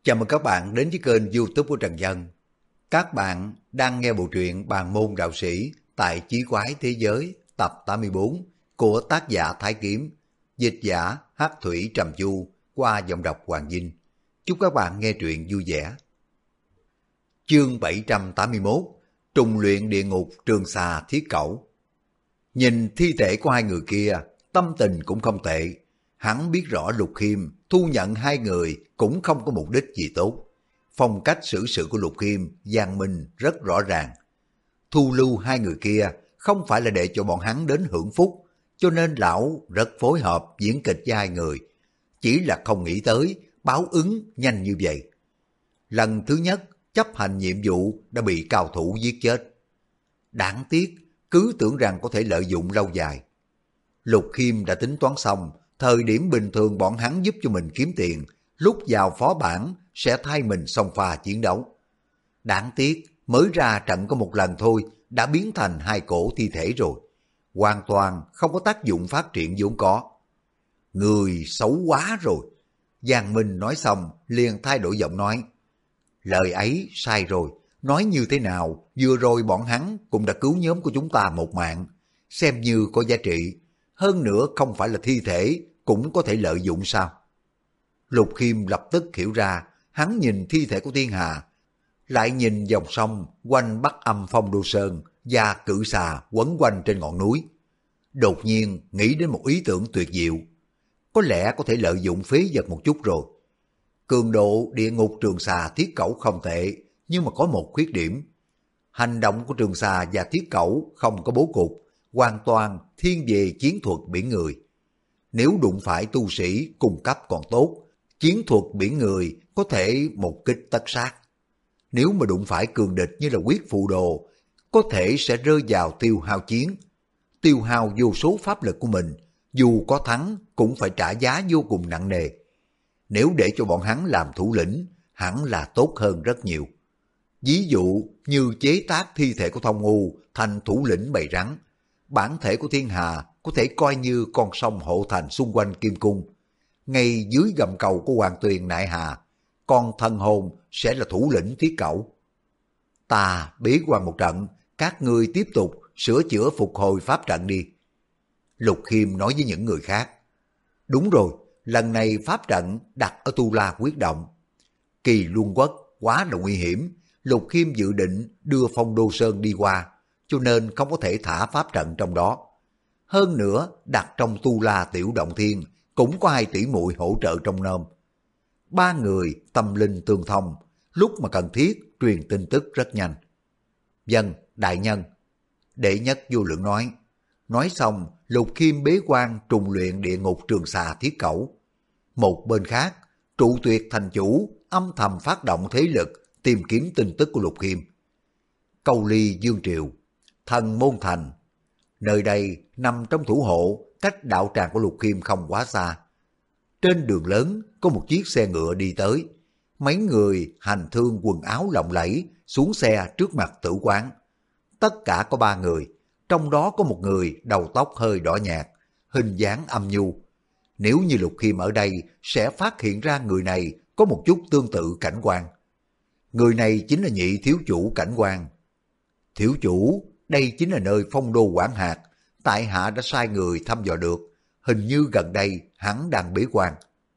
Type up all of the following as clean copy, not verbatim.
Chào mừng các bạn đến với kênh YouTube của Trần Dân. Các bạn đang nghe bộ truyện Bàn môn đạo sĩ tại Chí Quái Thế Giới tập 84 của tác giả Thái Kiếm, dịch giả Hắc Thủy Trầm Chu qua giọng đọc Hoàng Vinh. Chúc các bạn nghe truyện vui vẻ. Chương 781: Trùng luyện địa ngục Trường Xà Thiết Cẩu. Nhìn thi thể của hai người kia, tâm tình cũng không tệ. Hắn biết rõ Lục Khiêm thu nhận hai người cũng không có mục đích gì tốt. Phong cách xử sự của Lục Khiêm giang minh rất rõ ràng. Thu lưu hai người kia không phải là để cho bọn hắn đến hưởng phúc, cho nên lão rất phối hợp diễn kịch với hai người. Chỉ là không nghĩ tới báo ứng nhanh như vậy. Lần thứ nhất chấp hành nhiệm vụ đã bị cao thủ giết chết. Đáng tiếc, cứ tưởng rằng có thể lợi dụng lâu dài. Lục Khiêm đã tính toán xong, thời điểm bình thường bọn hắn giúp cho mình kiếm tiền, lúc vào phó bản sẽ thay mình xông pha chiến đấu. Đáng tiếc, mới ra trận có một lần thôi đã biến thành hai cổ thi thể rồi. Hoàn toàn không có tác dụng phát triển vốn có. Người xấu quá rồi. Giang Minh nói xong liền thay đổi giọng nói. Lời ấy sai rồi, nói như thế nào, vừa rồi bọn hắn cũng đã cứu nhóm của chúng ta một mạng, xem như có giá trị. Hơn nữa không phải là thi thể cũng có thể lợi dụng sao? Lục Khiêm lập tức hiểu ra, hắn nhìn thi thể của Thiên Hà, lại nhìn dòng sông quanh Bắc Âm Phong Đô Sơn và cự xà quấn quanh trên ngọn núi. Đột nhiên nghĩ đến một ý tưởng tuyệt diệu. Có lẽ có thể lợi dụng phế vật một chút rồi. Cường độ địa ngục Trường Xà Thiết Cẩu không tệ, nhưng mà có một khuyết điểm. Hành động của Trường Xà và Thiết Cẩu không có bố cục, hoàn toàn thiên về chiến thuật biển người. Nếu đụng phải tu sĩ cung cấp còn tốt, chiến thuật biển người có thể một kích tất sát. Nếu mà đụng phải cường địch như là Quyết Phù Đồ, có thể sẽ rơi vào tiêu hao chiến. Tiêu hao vô số pháp lực của mình, dù có thắng cũng phải trả giá vô cùng nặng nề. Nếu để cho bọn hắn làm thủ lĩnh, hẳn là tốt hơn rất nhiều. Ví dụ như chế tác thi thể của Thông U thành thủ lĩnh bầy rắn, bản thể của Thiên Hà có thể coi như con sông hộ thành xung quanh Kim Cung. Ngay dưới gầm cầu của Hoàng Tuyền Nại Hà, con thần hồn sẽ là thủ lĩnh Thiết Cẩu. Ta bế quan một trận, các ngươi tiếp tục sửa chữa phục hồi pháp trận đi. Lục Khiêm nói với những người khác. Đúng rồi, lần này pháp trận đặt ở Tu La Quyết Động. Kỳ Luân Quốc quá là nguy hiểm, Lục Khiêm dự định đưa Phong Đô Sơn đi qua, cho nên không có thể thả pháp trận trong đó. Hơn nữa, đặt trong Tu La Tiểu Động Thiên cũng có hai tỷ muội hỗ trợ trong nôm. Ba người tâm linh tương thông, lúc mà cần thiết truyền tin tức rất nhanh. Dân, đại nhân. Đệ nhất vô lượng nói. Nói xong, Lục Khiêm bế quan trùng luyện địa ngục Trường Xà Thiết Cẩu. Một bên khác, Trụ Tuyệt thành chủ âm thầm phát động thế lực tìm kiếm tin tức của Lục Khiêm. Câu Ly Dương Triều, Thần Môn Thành. Nơi đây nằm trong thủ hộ, cách đạo tràng của Lục Khiêm không quá xa. Trên đường lớn có một chiếc xe ngựa đi tới. Mấy người hành thương quần áo lộng lẫy xuống xe trước mặt tử quán. Tất cả có ba người, trong đó có một người đầu tóc hơi đỏ nhạt, hình dáng âm nhu. Nếu như Lục Khiêm ở đây sẽ phát hiện ra người này có một chút tương tự Cảnh Quan. Người này chính là nhị thiếu chủ Cảnh Quan. Thiếu chủ, đây chính là nơi Phong Đô quản hạt, tại hạ đã sai người thăm dò được, hình như gần đây hắn đang bế quan.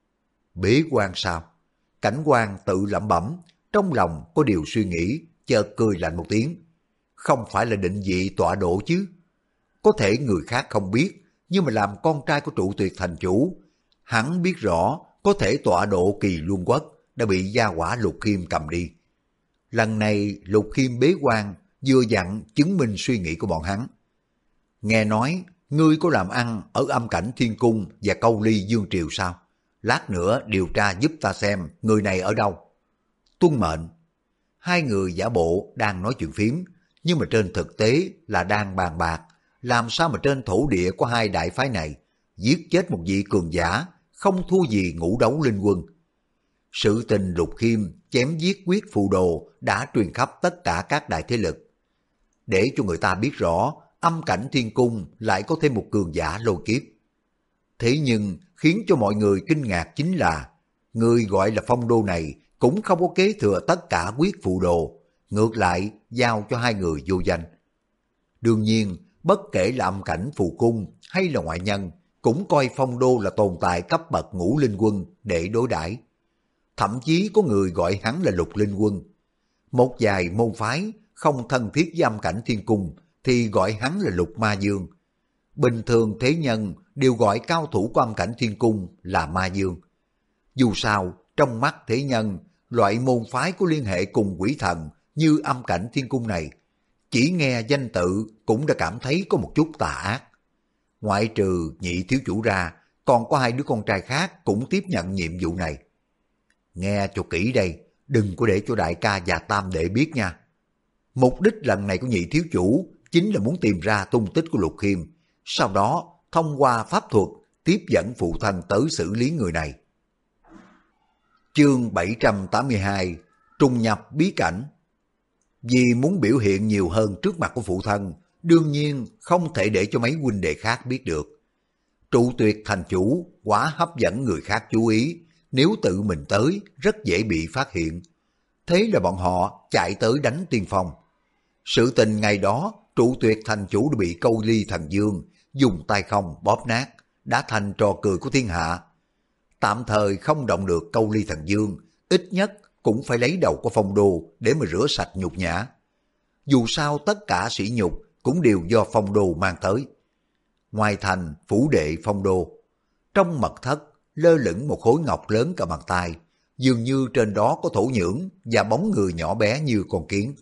Bế quan sao? Cảnh Quan tự lẩm bẩm, trong lòng có điều suy nghĩ, chợt cười lạnh một tiếng. Không phải là định vị tọa độ chứ? Có thể người khác không biết, nhưng mà làm con trai của Trụ Tuyệt thành chủ, hắn biết rõ có thể tọa độ Kỳ Luân Quốc đã bị gia hỏa Lục Khiêm cầm đi. Lần này Lục Khiêm bế quan vừa dặn chứng minh suy nghĩ của bọn hắn. Nghe nói ngươi có làm ăn ở Âm Cảnh Thiên Cung và Câu Ly Dương Triều sao? Lát nữa điều tra giúp ta xem người này ở đâu. Tuân mệnh. Hai người giả bộ đang nói chuyện phím, nhưng mà trên thực tế là đang bàn bạc làm sao mà trên thổ địa của hai đại phái này giết chết một vị cường giả không thua gì Ngũ Đấu Linh Quân. Sự tình Lục Khiêm chém giết Quyết Phù Đồ đã truyền khắp tất cả các đại thế lực. Để cho người ta biết rõ Âm Cảnh Thiên Cung lại có thêm một cường giả lôi kiếp. Thế nhưng khiến cho mọi người kinh ngạc chính là người gọi là Phong Đô này cũng không có kế thừa tất cả quyết phù đồ, ngược lại giao cho hai người vô danh. Đương nhiên, bất kể là âm cảnh phù cung hay là ngoại nhân, cũng coi Phong Đô là tồn tại cấp bậc ngũ linh quân để đối đãi. Thậm chí có người gọi hắn là lục linh quân. Một vài môn phái không thân thiết với âm cảnh thiên cung thì gọi hắn là lục ma dương. Bình thường thế nhân đều gọi cao thủ của âm cảnh thiên cung là ma dương. Dù sao, trong mắt thế nhân, loại môn phái có liên hệ cùng quỷ thần như âm cảnh thiên cung này, chỉ nghe danh tự cũng đã cảm thấy có một chút tà ác. Ngoại trừ nhị thiếu chủ ra, còn có hai đứa con trai khác cũng tiếp nhận nhiệm vụ này. Nghe cho kỹ đây, đừng có để cho đại ca và tam đệ biết nha. Mục đích lần này của nhị thiếu chủ chính là muốn tìm ra tung tích của Lục Khiêm, sau đó thông qua pháp thuật tiếp dẫn phụ thân tới xử lý người này. Chương 782 Trùng nhập bí cảnh. Vì muốn biểu hiện nhiều hơn trước mặt của phụ thân, đương nhiên không thể để cho mấy huynh đệ khác biết được. Trụ Tuyệt thành chủ quá hấp dẫn người khác chú ý, nếu tự mình tới rất dễ bị phát hiện. Thế là bọn họ chạy tới đánh Tiên Phong. Sự tình ngày đó, Trụ Tuyệt thành chủ đã bị Câu Ly Thần Dương dùng tay không bóp nát, đã thành trò cười của thiên hạ. Tạm thời không động được Câu Ly Thần Dương, ít nhất cũng phải lấy đầu của Phong Đô để mà rửa sạch nhục nhã. Dù sao tất cả sỉ nhục cũng đều do Phong Đô mang tới. Ngoài thành phủ đệ Phong Đô, trong mật thất lơ lửng một khối ngọc lớn cả bàn tay, dường như trên đó có thổ nhưỡng và bóng người nhỏ bé như con kiến.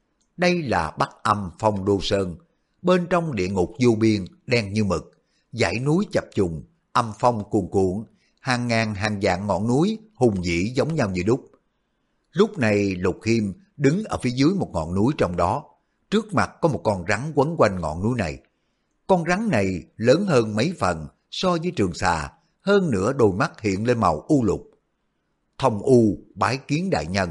Đây là Bắc Âm Phong Đô Sơn, bên trong địa ngục vô biên đen như mực, dãy núi chập trùng, âm phong cuồn cuộn, hàng ngàn hàng vạn ngọn núi hùng vĩ giống nhau như đúc. Lúc này Lục Khiêm đứng ở phía dưới một ngọn núi trong đó, trước mặt có một con rắn quấn quanh ngọn núi này. Con rắn này lớn hơn mấy phần so với Trường Xà, hơn nữa đôi mắt hiện lên màu u lục. Thông U bái kiến đại nhân.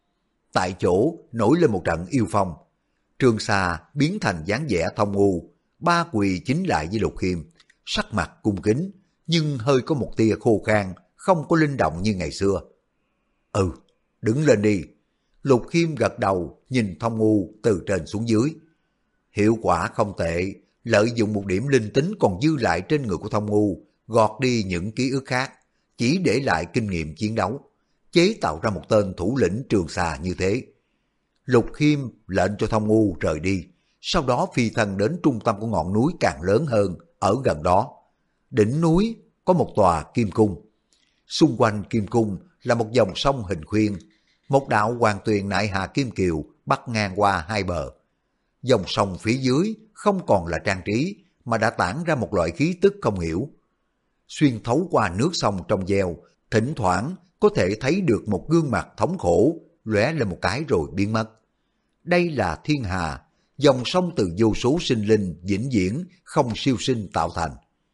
Tại chỗ nổi lên một trận yêu phong. Trường Xà biến thành dáng vẻ Thông U, ba quỳ chính lại với Lục Khiêm, sắc mặt cung kính, nhưng hơi có một tia khô khan, không có linh động như ngày xưa. Ừ, đứng lên đi. Lục Khiêm gật đầu, nhìn Thông U từ trên xuống dưới. Hiệu quả không tệ, lợi dụng một điểm linh tính còn dư lại trên người của Thông U, gọt đi những ký ức khác, chỉ để lại kinh nghiệm chiến đấu, chế tạo ra một tên thủ lĩnh Trường Xà như thế. Lục Khiêm lệnh cho Thông U rời đi, sau đó phi thân đến trung tâm của ngọn núi càng lớn hơn, ở gần đó. Đỉnh núi có một tòa kim cung. Xung quanh kim cung là một dòng sông hình khuyên, một đạo hoàng tuyền nại hà kim kiều bắc ngang qua hai bờ. Dòng sông phía dưới không còn là trang trí, mà đã tản ra một loại khí tức không hiểu. Xuyên thấu qua nước sông trong veo, thỉnh thoảng có thể thấy được một gương mặt thống khổ, lóe lên một cái rồi biến mất. Đây là thiên hà, dòng sông từ vô số sinh linh vĩnh viễn không siêu sinh tạo thành.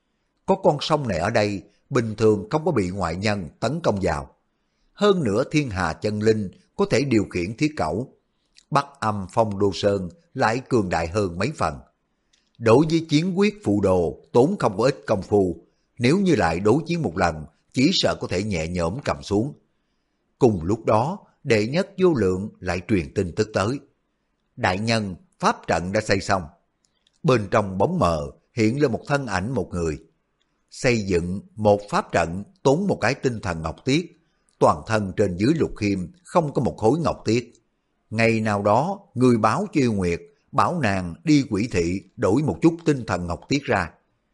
Có con sông này ở đây, bình thường không có bị ngoại nhân tấn công vào. Hơn nữa thiên hà chân linh có thể điều khiển thiết cẩu. Bắc Âm Phong Đô Sơn lại cường đại hơn mấy phần. Đối với chiến quyết phụ đồ tốn không có ít công phu, nếu như lại đối chiến một lần, chỉ sợ có thể nhẹ nhõm cầm xuống. Cùng lúc đó, đệ nhất vô lượng lại truyền tin tức tới. Đại nhân, pháp trận đã xây xong. Bên trong bóng mờ hiện lên một thân ảnh một người. Xây dựng một pháp trận tốn một cái tinh thần ngọc tiết, toàn thân trên dưới Lục Khiêm không có một khối ngọc tiết. Ngày nào đó, người báo cho Yêu Nguyệt, bảo nàng đi quỷ thị đổi một chút tinh thần ngọc tiết ra.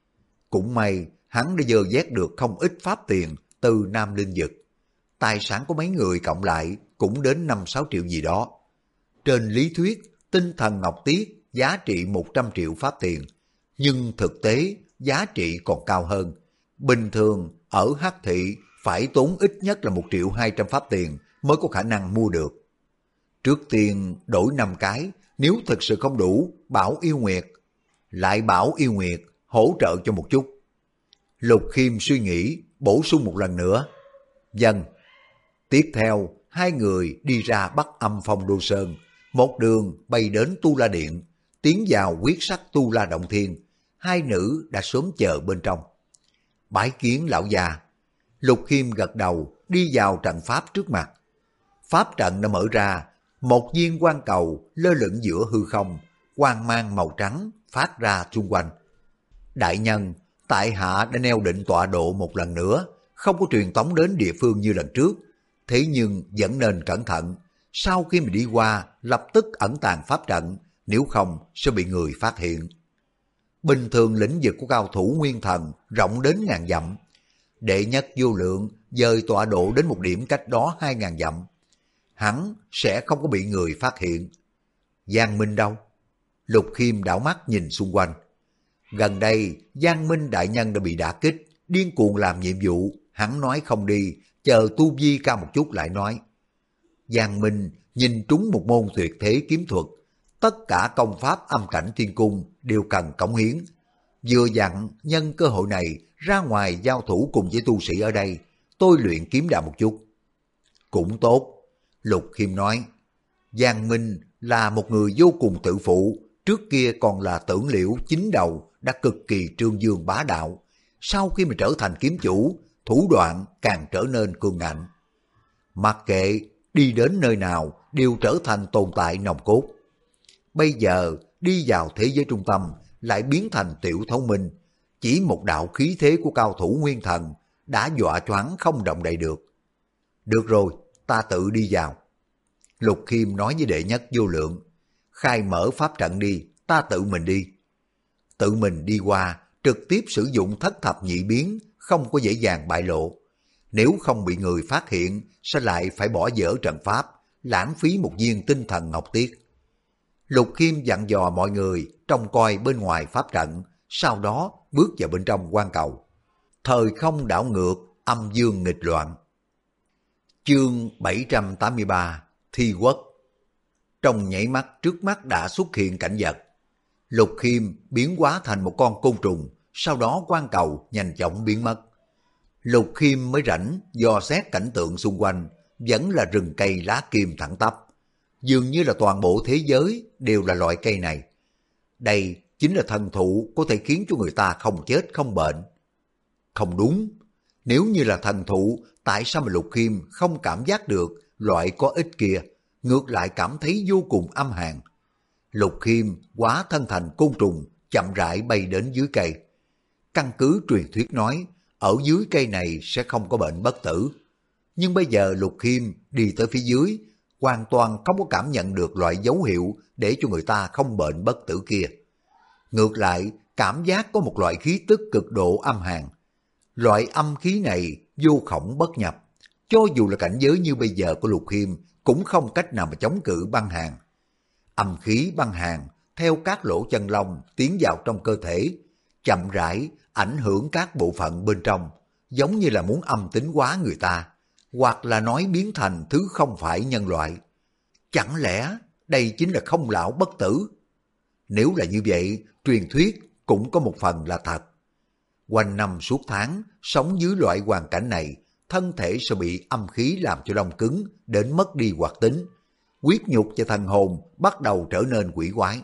Cũng may, hắn đã dơ vét được không ít pháp tiền từ Nam Linh Dực. Tài sản của mấy người cộng lại cũng đến 5-6 triệu gì đó. Trên lý thuyết, tinh thần ngọc tiết giá trị 100 triệu pháp tiền, nhưng thực tế giá trị còn cao hơn. Bình thường ở Hắc Thị phải tốn ít nhất là 1.200.000 pháp tiền mới có khả năng mua được. Trước tiên đổi 5 cái, nếu thực sự không đủ, bảo Yêu Nguyệt. Lại bảo Yêu Nguyệt hỗ trợ cho một chút. Lục Khiêm suy nghĩ, bổ sung một lần nữa. Vâng. Tiếp theo, hai người đi ra Bắc Âm Phong Đô Sơn, một đường bay đến Tu La Điện, tiến vào quyết sắc Tu La Động Thiên. Hai nữ đã sớm chờ bên trong. Bái kiến lão già. Lục Khiêm gật đầu, đi vào trận pháp trước mặt. Pháp trận đã mở ra, một viên quang cầu lơ lửng giữa hư không, quang mang màu trắng phát ra xung quanh. Đại nhân, tại hạ đã neo định tọa độ một lần nữa, không có truyền tống đến địa phương như lần trước. Thế nhưng vẫn nên cẩn thận, sau khi mình đi qua lập tức ẩn tàng pháp trận, nếu không sẽ bị người phát hiện. Bình thường lĩnh vực của cao thủ nguyên thần rộng đến ngàn dặm. Đệ nhất vô lượng dời tọa độ đến một điểm cách đó 2.000 dặm. Hắn sẽ không có bị người phát hiện. Giang Minh đâu? Lục Khiêm đảo mắt nhìn xung quanh. Gần đây Giang Minh đại nhân đã bị đả kích, điên cuồng làm nhiệm vụ. Hắn nói không đi, chờ tu vi cao một chút lại nói. Giang Minh nhìn trúng một môn tuyệt thế kiếm thuật. Tất cả công pháp âm cảnh thiên cung đều cần cống hiến. Vừa dặn nhân cơ hội này ra ngoài giao thủ cùng với tu sĩ ở đây, tôi luyện kiếm đạo một chút. Cũng tốt, Lục Khiêm nói. Giang Minh là một người vô cùng tự phụ, trước kia còn là Tưởng Liễu chính đầu đã cực kỳ trương dương bá đạo. Sau khi mà trở thành kiếm chủ, thủ đoạn càng trở nên cường ngạnh. Mặc kệ đi đến nơi nào đều trở thành tồn tại nòng cốt. Bây giờ đi vào thế giới trung tâm lại biến thành tiểu thông minh, chỉ một đạo khí thế của cao thủ nguyên thần đã dọa choáng không động đậy được. Được rồi, ta tự đi vào. Lục Khiêm nói với đệ nhất vô lượng, khai mở pháp trận đi, ta tự mình đi. Tự mình đi qua, trực tiếp sử dụng thất thập nhị biến, không có dễ dàng bại lộ. Nếu không bị người phát hiện, sẽ lại phải bỏ dở trận pháp, lãng phí một viên tinh thần ngọc tiết. Lục Khiêm dặn dò mọi người trông coi bên ngoài pháp trận, sau đó bước vào bên trong quan cầu. Thời không đảo ngược, âm dương nghịch loạn. Chương 783 Thi Quốc. Trong nhảy mắt trước mắt đã xuất hiện cảnh vật. Lục Khiêm biến hóa thành một con côn trùng, sau đó quan cầu nhanh chóng biến mất. Lục Khiêm mới rảnh dò xét cảnh tượng xung quanh, vẫn là rừng cây lá kim thẳng tắp. Dường như là toàn bộ thế giới đều là loại cây này. Đây chính là thần thụ có thể khiến cho người ta không chết không bệnh. Không đúng, nếu như là thần thụ, tại sao mà Lục Khiêm không cảm giác được loại có ích kia, ngược lại cảm thấy vô cùng âm hàn. Lục Khiêm hóa thân thành côn trùng, chậm rãi bay đến dưới cây. Căn cứ truyền thuyết nói, ở dưới cây này sẽ không có bệnh bất tử. Nhưng bây giờ Lục Khiêm đi tới phía dưới, hoàn toàn không có cảm nhận được loại dấu hiệu để cho người ta không bệnh bất tử kia. Ngược lại, cảm giác có một loại khí tức cực độ âm hàn. Loại âm khí này vô khổng bất nhập. Cho dù là cảnh giới như bây giờ của Lục Khiêm cũng không cách nào mà chống cự băng hàn. Âm khí băng hàn theo các lỗ chân lông tiến vào trong cơ thể, chậm rãi ảnh hưởng các bộ phận bên trong, giống như là muốn âm tính hóa người ta, hoặc là nói biến thành thứ không phải nhân loại. Chẳng lẽ đây chính là không lão bất tử? Nếu là như vậy, truyền thuyết cũng có một phần là thật. Quanh năm suốt tháng, sống dưới loại hoàn cảnh này, thân thể sẽ bị âm khí làm cho đông cứng, đến mất đi hoạt tính. Huyết nhục và thần hồn bắt đầu trở nên quỷ quái.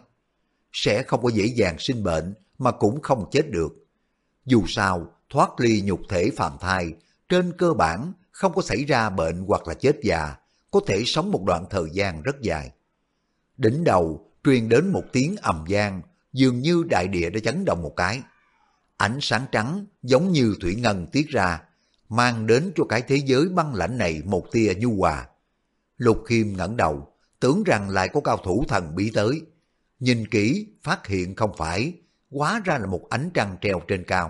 Sẽ không có dễ dàng sinh bệnh, mà cũng không chết được. Dù sao, thoát ly nhục thể phàm thai, trên cơ bản không có xảy ra bệnh hoặc là chết già, có thể sống một đoạn thời gian rất dài. Đỉnh đầu truyền đến một tiếng ầm vang, dường như đại địa đã chấn động một cái. Ánh sáng trắng giống như thủy ngân tiết ra, mang đến cho cái thế giới băng lãnh này một tia nhu hòa. Lục Khiêm ngẩng đầu, tưởng rằng lại có cao thủ thần bí tới. Nhìn kỹ, phát hiện không phải, hóa ra là một ánh trăng treo trên cao.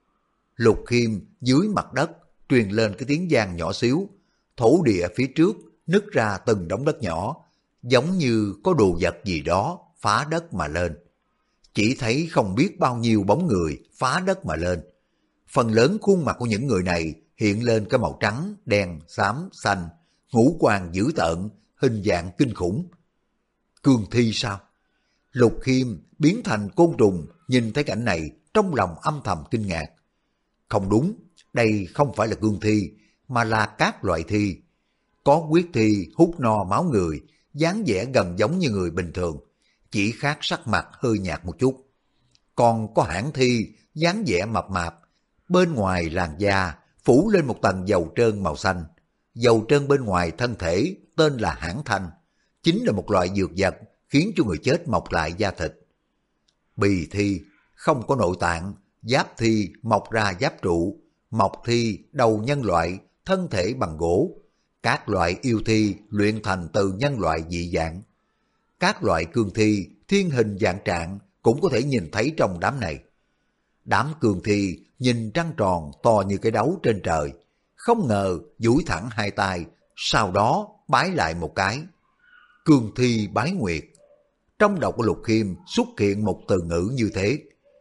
Lục Khiêm dưới mặt đất truyền lên cái tiếng vang nhỏ xíu, thổ địa phía trước nứt ra từng đống đất nhỏ, giống như có đồ vật gì đó phá đất mà lên. Chỉ thấy không biết bao nhiêu bóng người phá đất mà lên. Phần lớn khuôn mặt của những người này hiện lên cái màu trắng, đen, xám, xanh, ngũ quan dữ tợn, hình dạng kinh khủng. Cương thi sao? Lục Khiêm biến thành côn trùng, nhìn thấy cảnh này trong lòng âm thầm kinh ngạc. Không đúng, đây không phải là cương thi, mà là các loại thi. Có huyết thi hút no máu người, dáng vẻ gần giống như người bình thường, chỉ khác sắc mặt hơi nhạt một chút. Còn có hãng thi, dáng vẻ mập mạp, bên ngoài làn da phủ lên một tầng dầu trơn màu xanh. Dầu trơn bên ngoài thân thể tên là hãn thanh, chính là một loại dược vật khiến cho người chết mọc lại da thịt. Bì thi không có nội tạng, giáp thi mọc ra giáp trụ, mộc thi đầu nhân loại, thân thể bằng gỗ. Các loại yêu thi luyện thành từ nhân loại dị dạng. Các loại cương thi thiên hình dạng trạng cũng có thể nhìn thấy trong đám này. Đám cương thi nhìn trăng tròn to như cái đấu trên trời, không ngờ duỗi thẳng hai tay, sau đó bái lại một cái. Cương thi bái nguyệt. Trong đầu của Lục Khiêm xuất hiện một từ ngữ như thế.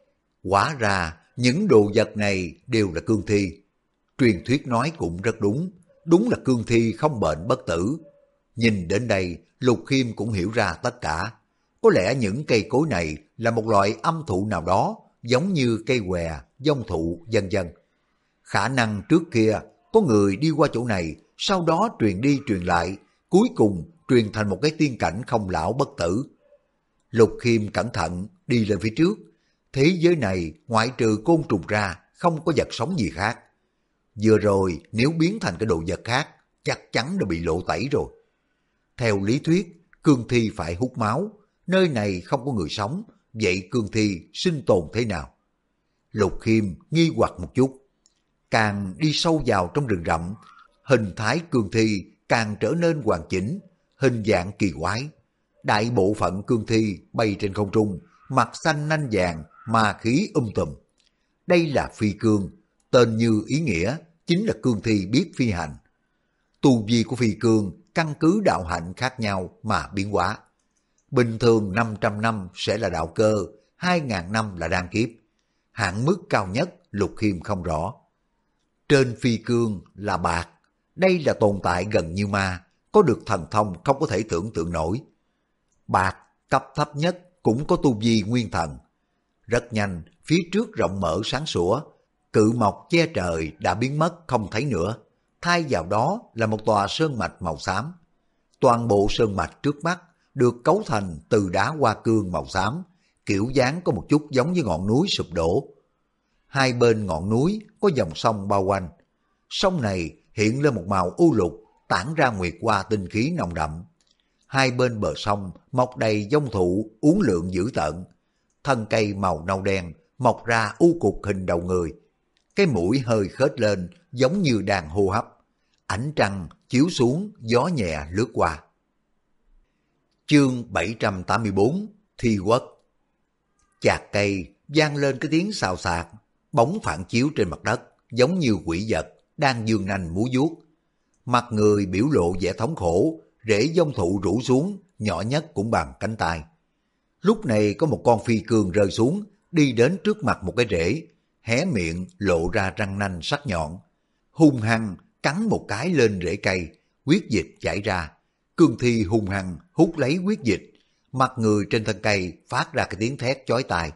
Hóa ra những đồ vật này đều là cương thi. Truyền thuyết nói cũng rất đúng, đúng là cương thi không bệnh bất tử. Nhìn đến đây, Lục Khiêm cũng hiểu ra tất cả. Có lẽ những cây cối này là một loại âm thụ nào đó, giống như cây què, dông thụ, vân vân. Khả năng trước kia có người đi qua chỗ này, sau đó truyền đi truyền lại, cuối cùng truyền thành một cái tiên cảnh không lão bất tử. Lục Khiêm cẩn thận đi lên phía trước. Thế giới này ngoại trừ côn trùng ra, không có vật sống gì khác. Vừa rồi nếu biến thành cái đồ vật khác, chắc chắn đã bị lộ tẩy rồi. Theo lý thuyết, cương thi phải hút máu, nơi này không có người sống, vậy cương thi sinh tồn thế nào? Lục Khiêm nghi hoặc một chút. Càng đi sâu vào trong rừng rậm, hình thái cương thi càng trở nên hoàn chỉnh, hình dạng kỳ quái. Đại bộ phận cương thi bay trên không trung, mặt xanh nanh vàng, ma khí tùm. Đây là phi cương, tên như ý nghĩa, chính là cương thi biết phi hành. Tu vi của phi cương căn cứ đạo hạnh khác nhau mà biến hóa. Bình thường 500 năm sẽ là đạo cơ, 2.000 năm là đan kiếp. Hạn mức cao nhất Lục Khiêm không rõ. Trên phi cương là bạc, đây là tồn tại gần như ma, có được thần thông không có thể tưởng tượng nổi. Bạc cấp thấp nhất cũng có tu vi nguyên thần. Rất nhanh, phía trước rộng mở sáng sủa, cự mộc che trời đã biến mất không thấy nữa. Thay vào đó là một tòa sơn mạch màu xám. Toàn bộ sơn mạch trước mắt được cấu thành từ đá hoa cương màu xám, kiểu dáng có một chút giống như ngọn núi sụp đổ. Hai bên ngọn núi có dòng sông bao quanh. Sông này hiện lên một màu u lục, tản ra nguyệt hoa tinh khí nồng đậm. Hai bên bờ sông mọc đầy dông thụ uốn lượn dữ tợn. Thân cây màu nâu đen mọc ra u cục hình đầu người. Cái mũi hơi khết lên giống như đang hô hấp. Ánh trăng chiếu xuống, gió nhẹ lướt qua. Chương 784 Thi Quốc. Chạc cây vang lên cái tiếng xào xạc, bóng phản chiếu trên mặt đất giống như quỷ vật đang giương nanh múa vuốt. Mặt người biểu lộ vẻ thống khổ, rễ dông thụ rủ xuống, nhỏ nhất cũng bằng cánh tay. Lúc này có một con phi cương rơi xuống, đi đến trước mặt một cái rễ, hé miệng lộ ra răng nanh sắc nhọn, hung hăng cắn một cái lên rễ cây, huyết dịch chảy ra. Cương thi hung hăng hút lấy huyết dịch, mặt người trên thân cây phát ra cái tiếng thét chói tai.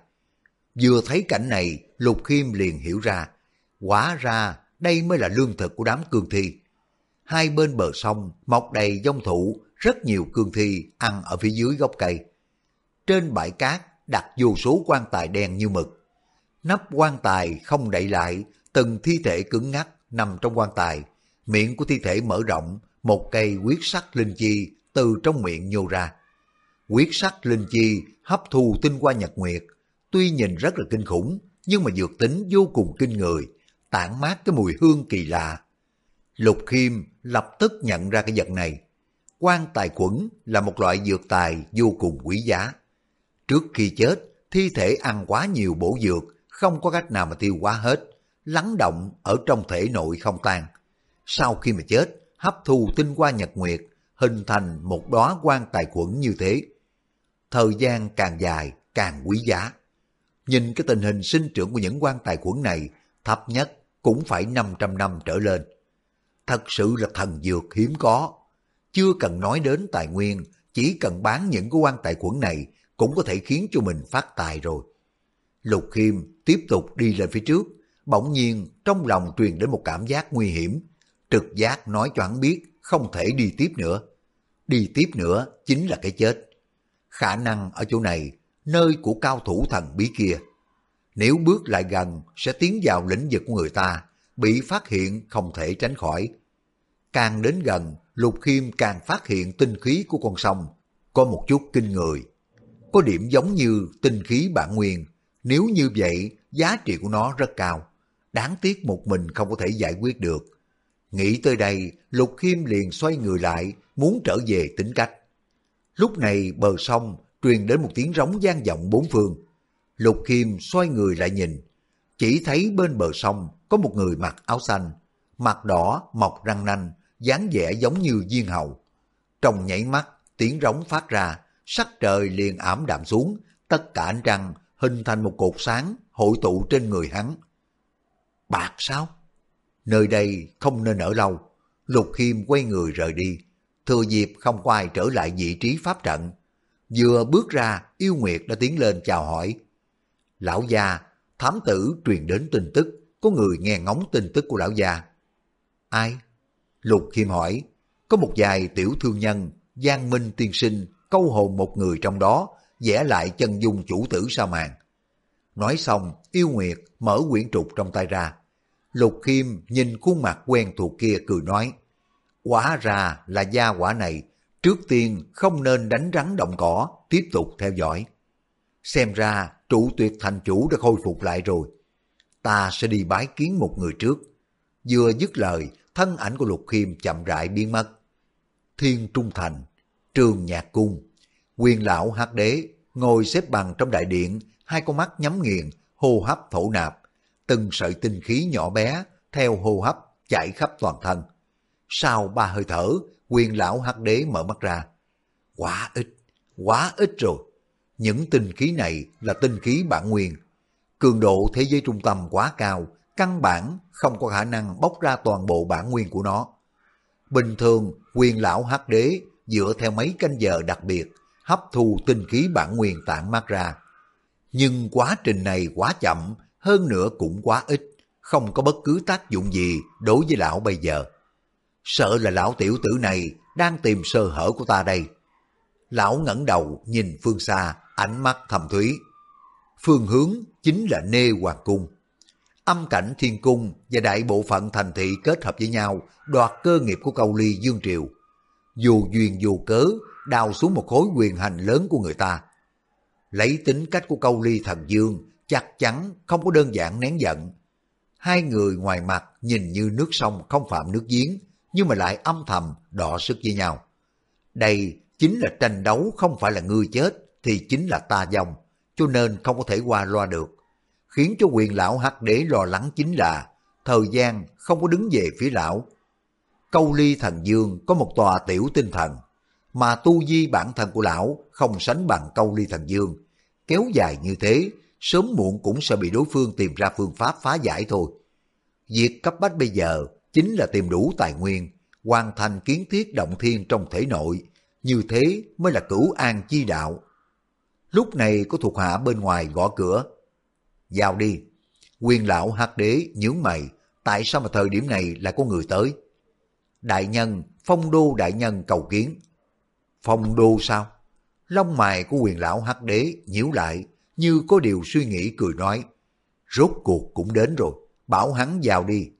Vừa thấy cảnh này, Lục Khiêm liền hiểu ra, hóa ra đây mới là lương thực của đám cương thi. Hai bên bờ sông mọc đầy dông thụ, rất nhiều cương thi ăn ở phía dưới gốc cây. Trên bãi cát đặt vô số quan tài đen như mực. Nắp quan tài không đậy lại, từng thi thể cứng ngắc nằm trong quan tài. Miệng của thi thể mở rộng, một cây huyết sắc linh chi từ trong miệng nhô ra. Huyết sắc linh chi hấp thu tinh hoa nhật nguyệt, tuy nhìn rất là kinh khủng, nhưng mà dược tính vô cùng kinh người, tản mát cái mùi hương kỳ lạ. Lục Khiêm lập tức nhận ra cái vật này. Quan tài quẩn là một loại dược tài vô cùng quý giá. Trước khi chết, thi thể ăn quá nhiều bổ dược, không có cách nào mà tiêu hóa hết, lắng động ở trong thể nội không tan. Sau khi mà chết, hấp thu tinh hoa nhật nguyệt, hình thành một đóa quan tài quẩn như thế. Thời gian càng dài, càng quý giá. Nhìn cái tình hình sinh trưởng của những quan tài quẩn này, thấp nhất cũng phải 500 năm trở lên. Thật sự là thần dược hiếm có. Chưa cần nói đến tài nguyên, chỉ cần bán những cái quan tài quẩn này cũng có thể khiến cho mình phát tài rồi. Lục Khiêm tiếp tục đi lên phía trước, bỗng nhiên trong lòng truyền đến một cảm giác nguy hiểm. Trực giác nói cho hắn biết không thể đi tiếp nữa. Đi tiếp nữa chính là cái chết. Khả năng ở chỗ này, nơi của cao thủ thần bí kia. Nếu bước lại gần sẽ tiến vào lĩnh vực của người ta, bị phát hiện không thể tránh khỏi. Càng đến gần, Lục Khiêm càng phát hiện tinh khí của con sông có một chút kinh người. Có điểm giống như tinh khí bản nguyên, nếu như vậy giá trị của nó rất cao. Đáng tiếc một mình không có thể giải quyết được. Nghĩ tới đây, Lục Khiêm liền xoay người lại, muốn trở về tính cách. Lúc này bờ sông truyền đến một tiếng rống vang vọng bốn phương. Lục Khiêm xoay người lại nhìn, chỉ thấy bên bờ sông có một người mặc áo xanh, mặt đỏ mọc răng nanh, dáng vẻ giống như viên hầu. Trong nhảy mắt, tiếng rống phát ra, sắc trời liền ảm đạm xuống, tất cả ánh trăng hình thành một cột sáng hội tụ trên người hắn. Bạc sao? Nơi đây không nên ở lâu. Lục Khiêm quay người rời đi, thừa dịp không có ai trở lại vị trí pháp trận. Vừa bước ra, Yêu Nguyệt đã tiến lên chào hỏi. Lão gia, thám tử truyền đến tin tức, có người nghe ngóng tin tức của lão gia. Ai? Lục Khiêm hỏi. Có một vài tiểu thương nhân, Giang Minh tiên sinh, câu hồn một người trong đó, vẽ lại chân dung chủ tử sa màn. Nói xong, Yêu Nguyệt mở quyển trục trong tay ra. Lục Khiêm nhìn khuôn mặt quen thuộc kia cười nói, hóa ra là gia quả này, trước tiên không nên đánh rắn động cỏ, tiếp tục theo dõi. Xem ra trụ tuyệt thành chủ đã khôi phục lại rồi. Ta sẽ đi bái kiến một người trước. Vừa dứt lời, thân ảnh của Lục Khiêm chậm rãi biến mất. Thiên Trung Thành, Trường Nhạc Cung, Quyền lão Hắc Đế ngồi xếp bằng trong đại điện, hai con mắt nhắm nghiền, hô hấp thổ nạp, từng sợi tinh khí nhỏ bé theo hô hấp chảy khắp toàn thân. Sau 3 hơi thở, Quyền lão Hắc Đế mở mắt ra. Quá ít rồi. Những tinh khí này là tinh khí bản nguyên. Cường độ thế giới trung tâm quá cao, căn bản không có khả năng bóc ra toàn bộ bản nguyên của nó. Bình thường, Quyền lão Hắc Đế dựa theo mấy canh giờ đặc biệt, hấp thu tinh khí bản nguyên tản mát ra. Nhưng quá trình này quá chậm, hơn nữa cũng quá ít, không có bất cứ tác dụng gì đối với lão bây giờ. Sợ là lão tiểu tử này đang tìm sơ hở của ta đây. Lão ngẩng đầu nhìn phương xa, ánh mắt thầm thúy. Phương hướng chính là Nê Hoàng Cung. Âm cảnh thiên cung và đại bộ phận thành thị kết hợp với nhau, đoạt cơ nghiệp của Câu Ly Dương Triều. Dù duyên dù cớ, đào xuống một khối quyền hành lớn của người ta. Lấy tính cách của Câu Ly Thần Dương, chắc chắn không có đơn giản nén giận. Hai người ngoài mặt nhìn như nước sông không phạm nước giếng, nhưng mà lại âm thầm đọ sức với nhau. Đây chính là tranh đấu, không phải là ngươi chết thì chính là ta vong, cho nên không có thể qua loa được. Khiến cho Quyền lão Hắc Đế lo lắng chính là thời gian không có đứng về phía lão. Câu Ly Thần Dương có một tòa tiểu tinh thần, mà tu vi bản thân của lão không sánh bằng Câu Ly Thần Dương. Kéo dài như thế, sớm muộn cũng sẽ bị đối phương tìm ra phương pháp phá giải thôi. Việc cấp bách bây giờ chính là tìm đủ tài nguyên, hoàn thành kiến thiết động thiên trong thể nội, như thế mới là cửu an chi đạo. Lúc này có thuộc hạ bên ngoài gõ cửa. Vào đi. Quyền lão Hắc Đế nhướng mày, tại sao mà thời điểm này lại có người tới? Đại nhân, Phong Đô đại nhân cầu kiến. Phong Đô sao? Lông mày của Quyền lão Hắc Đế nhíu lại, như có điều suy nghĩ cười nói. Rốt cuộc cũng đến rồi, bảo hắn vào đi.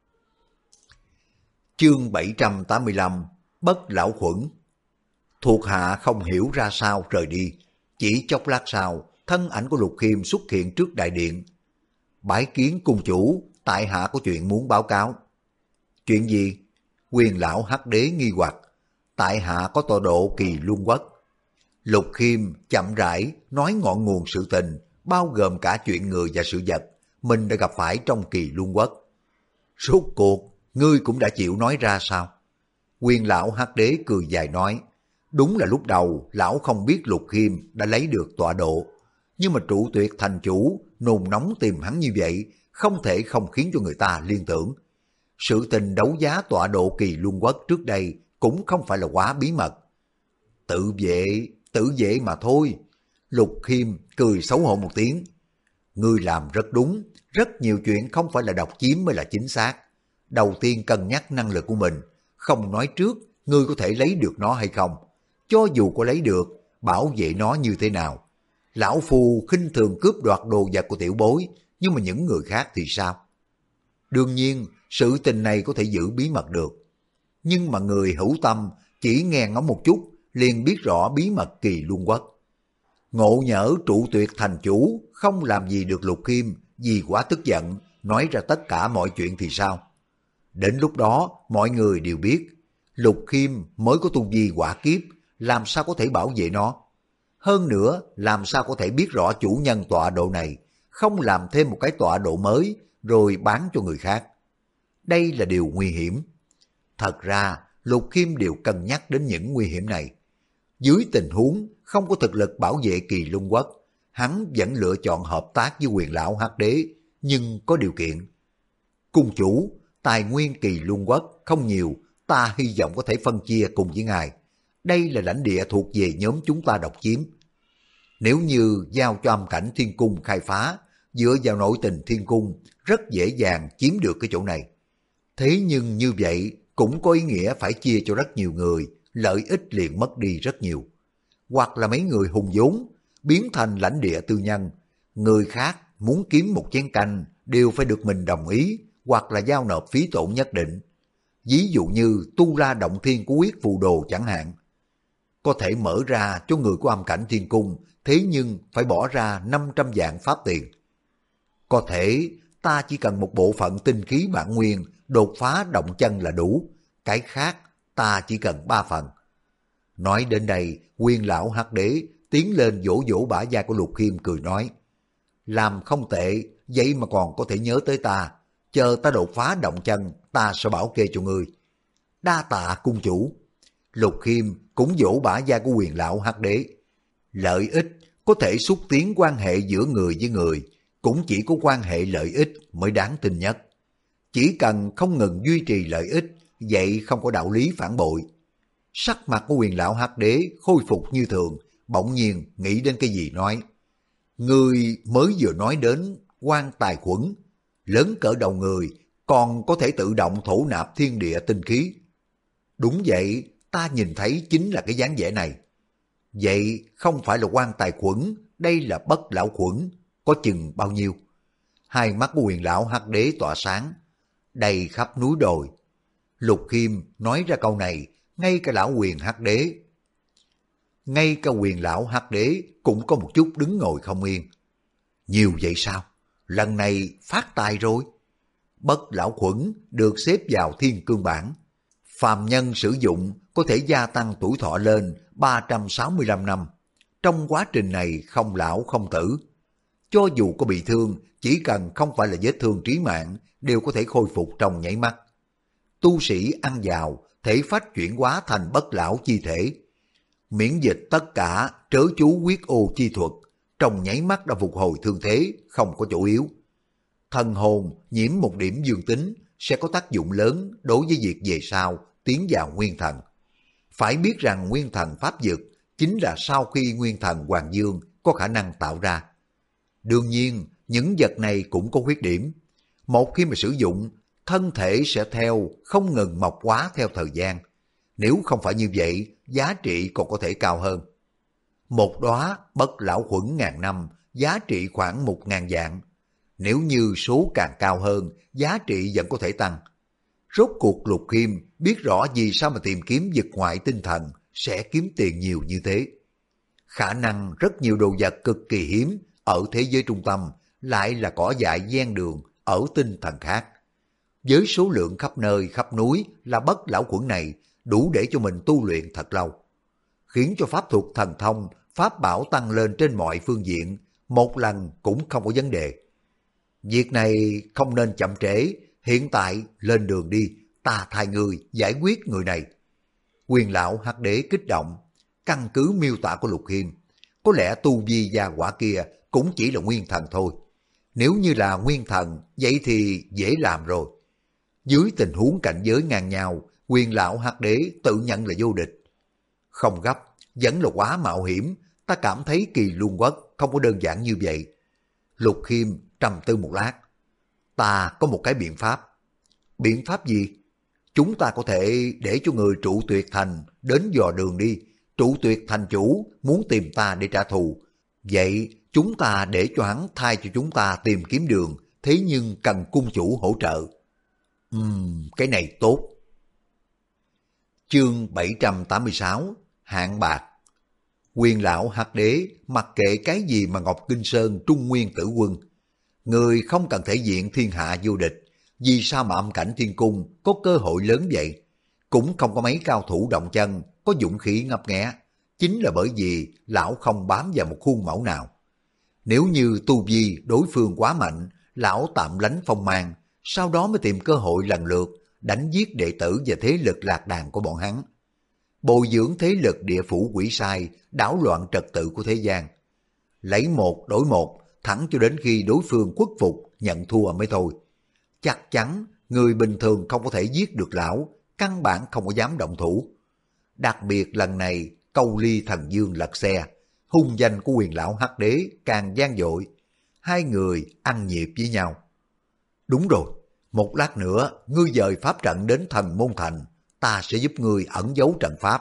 Chương 785, Bất Lão Khuẩn. Thuộc hạ không hiểu ra sao rời đi. Chỉ chốc lát sau, thân ảnh của Lục Khiêm xuất hiện trước đại điện. Bái kiến cung chủ, tại hạ có chuyện muốn báo cáo. Chuyện gì? Quyền lão Hắc Đế nghi hoặc. Tại hạ có tọa độ Kỳ Luân Quốc. Lục Khiêm chậm rãi nói ngọn nguồn sự tình, bao gồm cả chuyện người và sự vật mình đã gặp phải trong Kỳ Luân Quốc. Rốt cuộc, ngươi cũng đã chịu nói ra sao? Quyền lão Hắc Đế cười dài nói. Đúng là lúc đầu lão không biết Lục Khiêm đã lấy được tọa độ, nhưng mà trụ tuyệt thành chủ nôn nóng tìm hắn như vậy, không thể không khiến cho người ta liên tưởng. Sự tình đấu giá tọa độ Kỳ Luân Quốc trước đây cũng không phải là quá bí mật. Tự vệ mà thôi. Lục Khiêm cười xấu hổ một tiếng. Ngươi làm rất đúng, rất nhiều chuyện không phải là độc chiếm mới là chính xác. Đầu tiên cân nhắc năng lực của mình, không nói trước ngươi có thể lấy được nó hay không. Cho dù có lấy được, bảo vệ nó như thế nào. Lão Phu khinh thường cướp đoạt đồ vật của tiểu bối, nhưng mà những người khác thì sao? Đương nhiên, sự tình này có thể giữ bí mật được. nhưng mà người hữu tâm chỉ nghe ngóng một chút liền biết rõ bí mật Kỳ Luân Quốc. Ngộ nhỡ trụ tuyệt thành chủ không làm gì được Lục Khiêm vì quá tức giận, nói ra tất cả mọi chuyện thì sao? Đến lúc đó mọi người đều biết Lục Khiêm mới có tu vi quả kiếp, làm sao có thể bảo vệ nó? Hơn nữa làm sao có thể biết rõ chủ nhân tọa độ này, không làm thêm một cái tọa độ mới rồi bán cho người khác? Đây là điều nguy hiểm. Thật ra Lục Khiêm đều cân nhắc đến những nguy hiểm này. Dưới tình huống không có thực lực bảo vệ Kỳ Luân Quốc, hắn vẫn lựa chọn hợp tác với Quyền lão Hắc Đế, nhưng có điều kiện. Cung chủ, tài nguyên Kỳ Luân Quốc không nhiều, ta hy vọng có thể phân chia cùng với ngài. Đây là lãnh địa thuộc về nhóm chúng ta độc chiếm. Nếu như giao cho Âm Cảnh Thiên Cung khai phá, dựa vào nội tình Thiên Cung, rất dễ dàng chiếm được cái chỗ này. Thế nhưng như vậy cũng có ý nghĩa phải chia cho rất nhiều người, lợi ích liền mất đi rất nhiều. Hoặc là mấy người hùng vốn, biến thành lãnh địa tư nhân, người khác muốn kiếm một chén canh đều phải được mình đồng ý, hoặc là giao nộp phí tổn nhất định. Ví dụ như Tu La Động Thiên của Huyết Phù Đồ chẳng hạn. Có thể mở ra cho người của Âm Cảnh Thiên Cung, thế nhưng phải bỏ ra 500 vạn pháp tiền. Có thể ta chỉ cần một bộ phận tinh khí bản nguyên đột phá động chân là đủ, cái khác ta chỉ cần 3 phần. Nói đến đây, Quyền lão Hắc Đế tiến lên vỗ vỗ bả vai của Lục Khiêm cười nói, làm không tệ, vậy mà còn có thể nhớ tới ta, chờ ta đột phá động chân, ta sẽ bảo kê cho ngươi. Đa tạ cung chủ. Lục Khiêm cũng vỗ bả vai của Quyền lão Hắc Đế. Lợi ích có thể xúc tiến quan hệ giữa người với người, cũng chỉ có quan hệ lợi ích mới đáng tin nhất. Chỉ cần không ngừng duy trì lợi ích, vậy không có đạo lý phản bội. Sắc mặt của Quyền lão Hắc Đế khôi phục như thường, bỗng nhiên nghĩ đến cái gì nói, ngươi mới vừa nói đến quan tài khuẩn, lớn cỡ đầu người, còn có thể tự động thổ nạp thiên địa tinh khí. Đúng vậy, ta nhìn thấy chính là cái dáng vẻ này. Vậy không phải là quan tài khuẩn, đây là bất lão khuẩn, có chừng bao nhiêu? Hai mắt của Quyền lão Hắc Đế tỏa sáng, đầy khắp núi đồi. Lục Khiêm nói ra câu này, ngay cả Quyền lão Hắc Đế cũng có một chút đứng ngồi không yên. Nhiều vậy sao? Lần này phát tài rồi. Bất lão khuẩn được xếp vào thiên cương bản. Phàm nhân sử dụng có thể gia tăng tuổi thọ lên 365 năm. Trong quá trình này không lão không tử. Cho dù có bị thương, chỉ cần không phải là vết thương trí mạng, đều có thể khôi phục trong nháy mắt. Tu sĩ ăn vào, thể phách chuyển hóa thành bất lão chi thể. Miễn dịch tất cả trớ chú huyết ô chi thuật, trong nháy mắt đã phục hồi thương thế, không có chỗ yếu. Thần hồn nhiễm một điểm dương tính sẽ có tác dụng lớn đối với việc về sau tiến vào nguyên thần. Phải biết rằng nguyên thần pháp dực chính là sau khi nguyên thần hoàng dương có khả năng tạo ra. Đương nhiên, những vật này cũng có khuyết điểm. Một khi mà sử dụng, thân thể sẽ không ngừng mọc hóa theo thời gian. Nếu không phải như vậy, giá trị còn có thể cao hơn. Một đóa bất lão khuẩn ngàn năm, giá trị khoảng 1000 vạn. Nếu như số càng cao hơn, giá trị vẫn có thể tăng. Rốt cuộc Lục Khiêm biết rõ vì sao mà tìm kiếm vực ngoại tinh thần sẽ kiếm tiền nhiều như thế. Khả năng rất nhiều đồ vật cực kỳ hiếm ở thế giới trung tâm lại là cỏ dại ven đường ở tinh thần khác. Với số lượng khắp nơi khắp núi là bất lão khuẩn này đủ để cho mình tu luyện thật lâu. Khiến cho pháp thuật thần thông, pháp bảo tăng lên trên mọi phương diện, một lần cũng không có vấn đề. Việc này không nên chậm trễ, hiện tại lên đường đi, ta thay người giải quyết người này. Quyền lão Hắc Đế kích động, căn cứ miêu tả của Lục Khiêm, có lẽ tu vi gia quả kia cũng chỉ là nguyên thần thôi. Nếu như là nguyên thần, vậy thì dễ làm rồi. Dưới tình huống cảnh giới ngang nhau, Quyền lão Hắc Đế tự nhận là vô địch. Không gấp, vẫn là quá mạo hiểm, ta cảm thấy Kỳ Luân Quốc không có đơn giản như vậy. Lục Khiêm trầm tư một lát. Ta có một cái biện pháp. Biện pháp gì? Chúng ta có thể để cho người trụ tuyệt thành đến dò đường đi. Trụ tuyệt thành chủ muốn tìm ta để trả thù. Vậy chúng ta để cho hắn thay cho chúng ta tìm kiếm đường, thế nhưng cần cung chủ hỗ trợ. Cái này tốt. Chương 786 Hạng bạc. Quyền lão Hắc Đế mặc kệ cái gì mà Ngọc Kinh Sơn Trung Nguyên Tử Quân. Người không cần thể diện thiên hạ vô địch, vì sao mà âm cảnh thiên cung có cơ hội lớn vậy? Cũng không có mấy cao thủ động chân, có dũng khí ngấp nghé. Chính là bởi vì lão không bám vào một khuôn mẫu nào. Nếu như tu vi đối phương quá mạnh, lão tạm lánh phong mang, sau đó mới tìm cơ hội lần lượt đánh giết đệ tử và thế lực lạc đàn của bọn hắn. Bồi dưỡng thế lực địa phủ quỷ sai, đảo loạn trật tự của thế gian. Lấy một đối một, thẳng cho đến khi đối phương khuất phục, nhận thua mới thôi. Chắc chắn người bình thường không có thể giết được lão, căn bản không có dám động thủ. Đặc biệt lần này, Câu Ly Thần Dương lật xe, hung danh của quyền lão Hắc Đế càng vang dội. Hai người ăn nhịp với nhau. Đúng rồi, một lát nữa ngươi dời pháp trận đến Thần Môn Thành, ta sẽ giúp ngươi ẩn giấu trận pháp.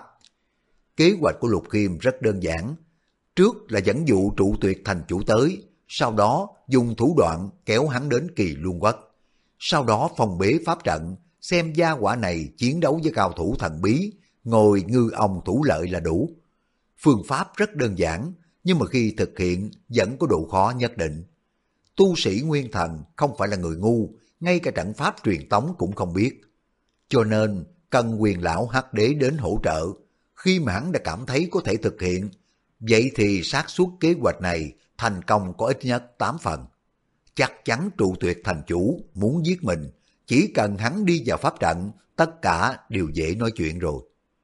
Kế hoạch của Lục Khiêm rất đơn giản. Trước là dẫn dụ Trụ Tuyệt thành chủ tới, sau đó dùng thủ đoạn kéo hắn đến Kỳ Luân Quốc. Sau đó phòng bế pháp trận, xem gia quả này chiến đấu với cao thủ thần bí, ngồi ngư ông thủ lợi là đủ. Phương pháp rất đơn giản, nhưng mà khi thực hiện vẫn có độ khó nhất định. Tu sĩ Nguyên Thần không phải là người ngu, ngay cả trận pháp truyền tống cũng không biết. Cho nên cần quyền lão Hắc Đế đến hỗ trợ. Khi mà hắn đã cảm thấy có thể thực hiện, vậy thì xác suất kế hoạch này thành công có ít nhất 8 phần. Chắc chắn Trụ Tuyệt thành chủ muốn giết mình, chỉ cần hắn đi vào pháp trận, tất cả đều dễ nói chuyện rồi.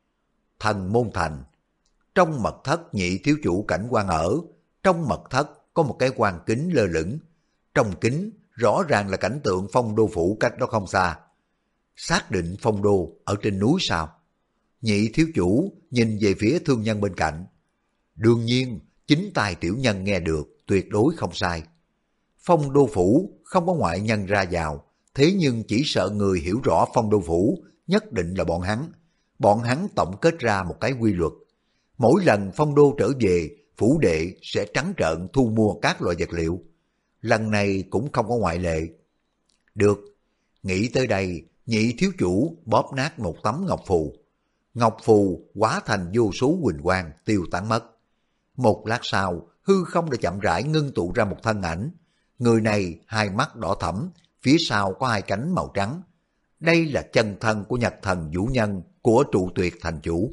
Thần Môn Thành. Trong mật thất nhị thiếu chủ Cảnh Quan ở, trong mật thất có một cái quan kính lơ lửng. Trong kính rõ ràng là cảnh tượng Phong Đô phủ cách đó không xa. Xác định Phong Đô ở trên núi sao? Nhị thiếu chủ nhìn về phía thương nhân bên cạnh. Đương nhiên, chính tài tiểu nhân nghe được, tuyệt đối không sai. Phong Đô phủ không có ngoại nhân ra vào, thế nhưng chỉ sợ người hiểu rõ Phong Đô phủ nhất định là bọn hắn. Bọn hắn tổng kết ra một cái quy luật. Mỗi lần Phong Đô trở về, phủ đệ sẽ trắng trợn thu mua các loại vật liệu. Lần này cũng không có ngoại lệ. Được, nghĩ tới đây, nhị thiếu chủ bóp nát một tấm ngọc phù. Ngọc phù hóa thành vô số huỳnh quang tiêu tán mất. Một lát sau, hư không đã chậm rãi ngưng tụ ra một thân ảnh. Người này hai mắt đỏ thẫm, phía sau có hai cánh màu trắng. Đây là chân thân của Nhật Thần Vũ Nhân của Trụ Tuyệt thành chủ.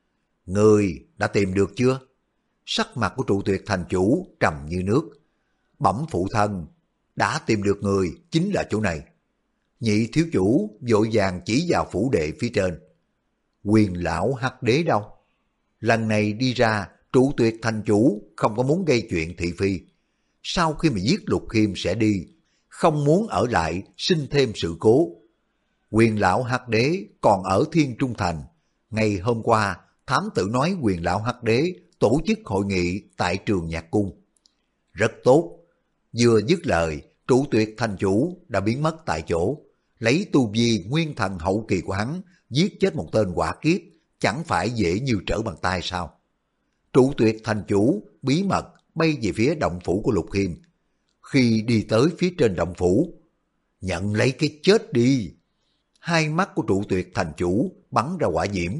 Người đã tìm được chưa? Sắc mặt của Trụ Tuyệt thành chủ trầm như nước. Bẩm phụ thân, đã tìm được người, chính là chỗ này. Nhị thiếu chủ vội vàng chỉ vào phủ đệ phía trên. Quyền lão Hắc Đế đâu? Lần này đi ra, Trụ Tuyệt thành chủ không có muốn gây chuyện thị phi. Sau khi mà giết Lục Khiêm sẽ đi, không muốn ở lại sinh thêm sự cố. Quyền lão Hắc Đế còn ở Thiên Trung Thành. Ngày hôm qua, thám tử nói quyền lão Hắc Đế tổ chức hội nghị tại trường Nhạc Cung. Rất tốt. Vừa dứt lời, Trụ Tuyệt thành chủ đã biến mất tại chỗ. Lấy tu vi nguyên thần hậu kỳ của hắn, giết chết một tên quả kiếp, chẳng phải dễ như trở bàn tay sao? Trụ Tuyệt thành chủ bí mật bay về phía động phủ của Lục Khiêm. Khi đi tới phía trên động phủ, nhận lấy cái chết đi. Hai mắt của Trụ Tuyệt thành chủ bắn ra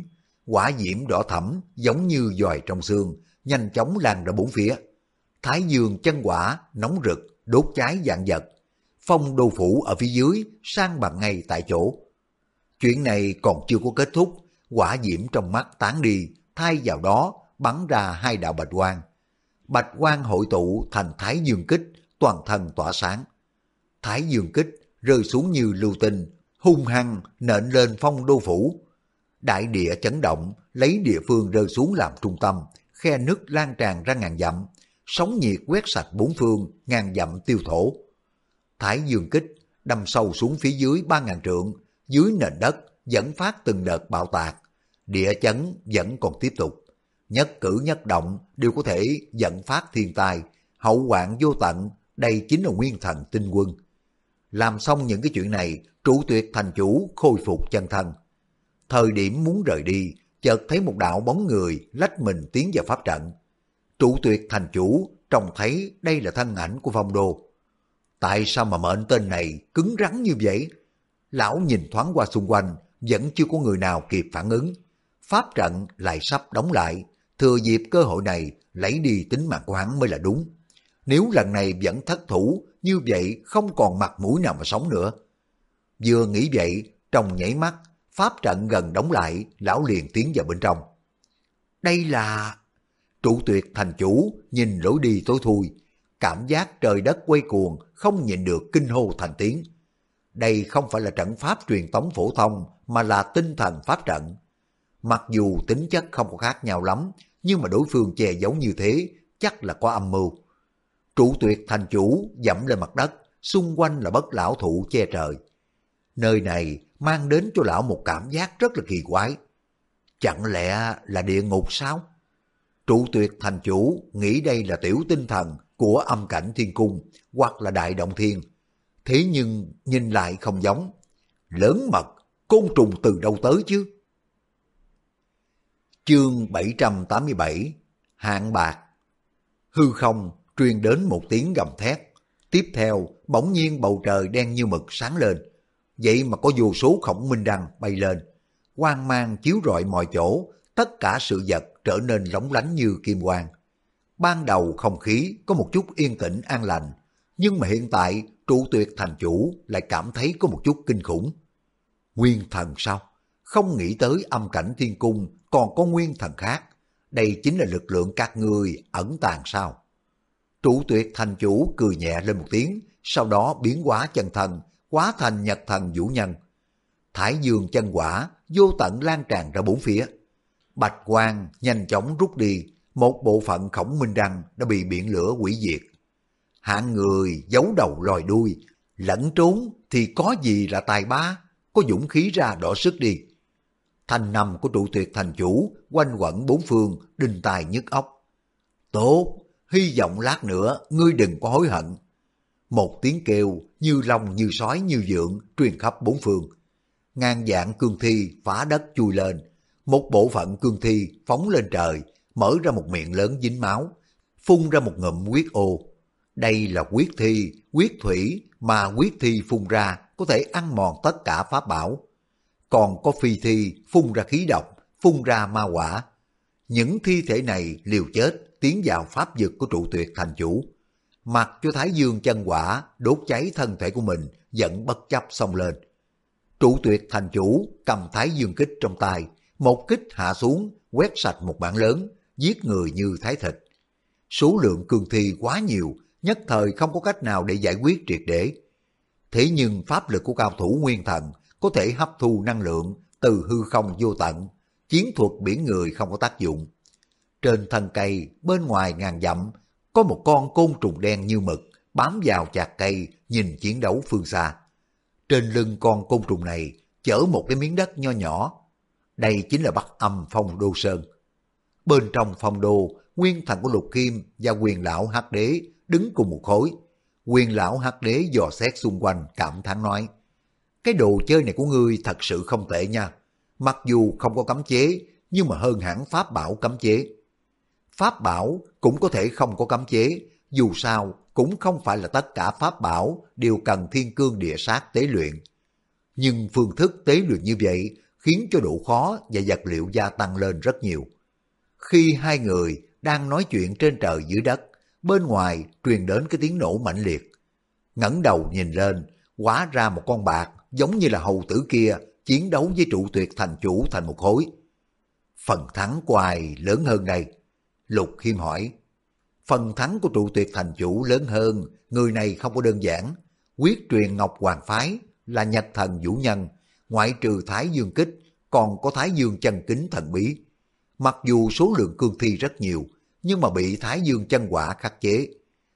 hỏa diễm đỏ thẫm giống như giòi trong xương, nhanh chóng lan ra bốn phía. Thái dương chân hỏa nóng rực, đốt cháy vạn vật. Phong Đô phủ ở phía dưới san bằng ngay tại chỗ. Chuyện này còn chưa có kết thúc, hỏa diễm trong mắt tán đi, thay vào đó bắn ra hai đạo bạch quang. Bạch quang hội tụ thành Thái Dương kích, toàn thân tỏa sáng. Thái Dương kích rơi xuống như lưu tinh, hung hăng nện lên Phong Đô phủ. Đại địa chấn động, lấy địa phương rơi xuống làm trung tâm, khe nứt lan tràn ra ngàn dặm, sóng nhiệt quét sạch bốn phương, ngàn dặm tiêu thổ. Thái Dương kích đâm sâu xuống phía dưới 3.000 trượng, dưới nền đất dẫn phát từng đợt bạo tạc. Địa chấn vẫn còn tiếp tục, nhất cử nhất động đều có thể dẫn phát thiên tai, hậu hoạn vô tận. Đây chính là nguyên thần tinh quân. Làm xong những cái chuyện này, Trụ Tuyệt thành chủ khôi phục chân thân. Thời điểm muốn rời đi, chợt thấy một đạo bóng người lách mình tiến vào pháp trận. Trụ Tuyệt thành chủ trông thấy đây là thân ảnh của Phong Đô. Tại sao mà mệnh tên này cứng rắn như vậy? Lão nhìn thoáng qua xung quanh, vẫn chưa có người nào kịp phản ứng. pháp trận lại sắp đóng lại, thừa dịp cơ hội này lấy đi tính mạng của hắn mới là đúng. Nếu lần này vẫn thất thủ, như vậy không còn mặt mũi nào mà sống nữa. Vừa nghĩ vậy, trong nháy mắt, pháp trận gần đóng lại, lão liền tiến vào bên trong. Đây là... Trụ Tuyệt thành chủ nhìn lối đi tối thui, cảm giác trời đất quay cuồng, không nhịn được kinh hô thành tiếng. Đây không phải là trận pháp truyền tống phổ thông, mà là tinh thần pháp trận. Mặc dù tính chất không có khác nhau lắm, nhưng mà đối phương che giấu như thế, chắc là có âm mưu. Trụ Tuyệt thành chủ dẫm lên mặt đất, xung quanh là bất lão thụ che trời. Nơi này mang đến cho lão một cảm giác rất là kỳ quái. Chẳng lẽ là địa ngục sao? Trụ Tuyệt thành chủ nghĩ đây là tiểu tinh thần của âm cảnh thiên cung hoặc là đại động thiên. Thế nhưng nhìn lại không giống. Lớn mật, côn trùng từ đâu tới chứ? Chương 787 Hạng bạc. Hư không truyền đến một tiếng gầm thét. Tiếp theo bỗng nhiên bầu trời đen như mực sáng lên. Vậy mà có vô số khổng minh đăng bay lên. Quang mang chiếu rọi mọi chỗ, tất cả sự vật trở nên lóng lánh như kim quang. Ban đầu không khí có một chút yên tĩnh an lành, nhưng mà hiện tại Trụ Tuyệt thành chủ lại cảm thấy có một chút kinh khủng. Nguyên thần sao? Không nghĩ tới âm cảnh thiên cung còn có nguyên thần khác. Đây chính là lực lượng các ngươi ẩn tàng sao? Trụ Tuyệt thành chủ cười nhẹ lên một tiếng, sau đó biến hóa chân thân, hóa thành nhật thần vũ nhân. Thái dương chân quả vô tận lan tràn ra bốn phía. Bạch quang nhanh chóng rút đi, một bộ phận khổng minh đăng đã bị biển lửa hủy diệt. Hạng người giấu đầu lòi đuôi, lẫn trốn thì có gì là tài ba, có dũng khí ra đỏ sức đi. Thanh năm của Trụ Tuyệt thành chủ quanh quẩn bốn phương, đinh tai nhức óc. Tốt, hy vọng lát nữa ngươi đừng có hối hận. Một tiếng kêu như long như sói như vượn truyền khắp bốn phương. Ngàn vạn cương thi phá đất chui lên, một bộ phận cương thi phóng lên trời, mở ra một miệng lớn dính máu, phun ra một ngụm huyết ô. Đây là huyết thi, huyết thủy mà huyết thi phun ra có thể ăn mòn tất cả pháp bảo. Còn có phi thi phun ra khí độc, phun ra ma quả. Những thi thể này liều chết tiến vào pháp vực của Trụ Tuyệt thành chủ. Mặc cho Thái Dương chân quả đốt cháy thân thể của mình vẫn bất chấp xông lên. Trụ Tuyệt thành chủ cầm Thái Dương kích trong tay, một kích hạ xuống, quét sạch một mảng lớn, giết người như thái thịt. Số lượng cương thi quá nhiều, nhất thời không có cách nào để giải quyết triệt để. Thế nhưng pháp lực của cao thủ nguyên thần có thể hấp thu năng lượng từ hư không vô tận, chiến thuật biển người không có tác dụng. Trên thân cây, bên ngoài ngàn dặm, có một con côn trùng đen như mực, bám vào chạc cây, nhìn chiến đấu phương xa. Trên lưng con côn trùng này, chở một cái miếng đất nho nhỏ. Đây chính là Bắc Âm Phong Đô Sơn. Bên trong phong đô, nguyên thần của Lục Kim và Quyền lão Hắc Đế đứng cùng một khối. Quyền lão Hắc Đế dò xét xung quanh, cảm thán nói: cái đồ chơi này của ngươi thật sự không tệ nha. Mặc dù không có cấm chế, nhưng mà hơn hẳn pháp bảo cấm chế. Pháp bảo cũng có thể không có cấm chế, dù sao cũng không phải là tất cả pháp bảo đều cần thiên cương địa sát tế luyện. Nhưng phương thức tế luyện như vậy khiến cho độ khó và vật liệu gia tăng lên rất nhiều. Khi hai người đang nói chuyện trên trời dưới đất, bên ngoài truyền đến cái tiếng nổ mãnh liệt. Ngẩng đầu nhìn lên, hóa ra một con bạc giống như là hầu tử kia chiến đấu với Trụ Tuyệt thành chủ thành một khối. Phần thắng của ai lớn hơn đây? Lục Khiêm hỏi. Phần thắng của Trụ Tuyệt thành chủ lớn hơn, người này không có đơn giản. Quyết truyền Ngọc Hoàng phái là nhật thần vũ nhân, ngoại trừ Thái Dương kích, còn có Thái Dương chân kính thần bí. Mặc dù số lượng cương thi rất nhiều, nhưng mà bị Thái Dương chân quả khắc chế.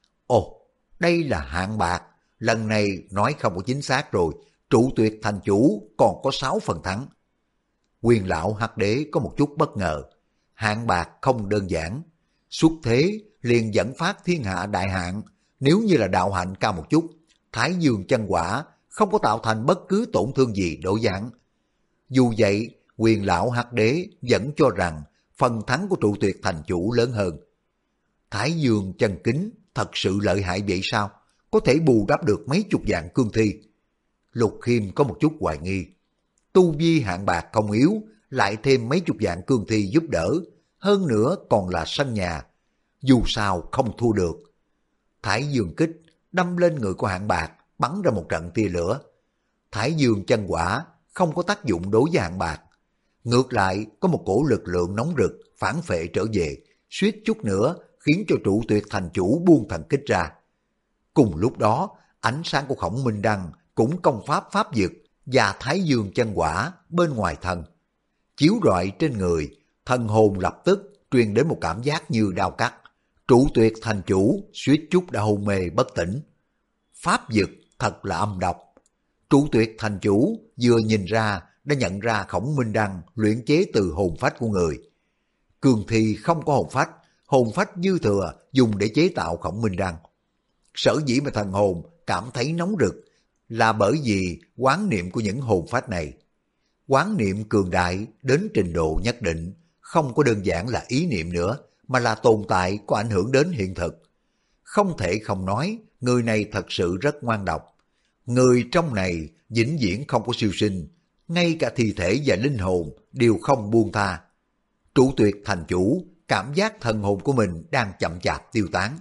Ồ, đây là hạng bạc, lần này nói không có chính xác rồi, Trụ Tuyệt thành chủ còn có 6 phần thắng. Quyền lão Hắc Đế có một chút bất ngờ, hạng bạc không đơn giản, xuất thế liền dẫn phát thiên hạ đại hạn, nếu như là đạo hạnh cao một chút, Thái Dương chân quả không có tạo thành bất cứ tổn thương gì đối với hắn. Dù vậy, Quyền lão Hắc Đế vẫn cho rằng phần thắng của Trụ Tuyệt thành chủ lớn hơn. Thái Dương chân kính thật sự lợi hại vậy sao? Có thể bù đắp được mấy chục vạn cương thi. Lục Khiêm có một chút hoài nghi. Tu vi hạng bạc không yếu, lại thêm mấy chục vạn cương thi giúp đỡ, hơn nữa còn là sân nhà. Dù sao không thua được. Thái Dương kích đâm lên người của Hạng Bạc, bắn ra một trận tia lửa. Thái Dương chân quả không có tác dụng đối với Hạng Bạc. Ngược lại có một cổ lực lượng nóng rực phản phệ trở về, suýt chút nữa khiến cho Trụ Tuyệt thành chủ buông thần kích ra. Cùng lúc đó, ánh sáng của Khổng Minh Đăng cũng công pháp dực và Thái Dương chân quả bên ngoài thân. Chiếu rọi trên người, thần hồn lập tức truyền đến một cảm giác như đau cắt. Trụ Tuyệt thành chủ suýt chút đã hôn mê bất tỉnh. Pháp dực thật là âm độc. Trụ Tuyệt thành chủ vừa nhìn ra đã nhận ra Khổng Minh Đăng luyện chế từ hồn phách của người. Cường thi không có hồn phách dư thừa dùng để chế tạo Khổng Minh Đăng. Sở dĩ mà thần hồn cảm thấy nóng rực là bởi vì quán niệm của những hồn phách này. Quán niệm cường đại đến trình độ nhất định, không có đơn giản là ý niệm nữa, mà là tồn tại có ảnh hưởng đến hiện thực. Không thể không nói, người này thật sự rất ngoan độc. Người trong này vĩnh viễn không có siêu sinh, ngay cả thi thể và linh hồn đều không buông tha. Trụ Tuyệt thành chủ cảm giác thần hồn của mình đang chậm chạp tiêu tán.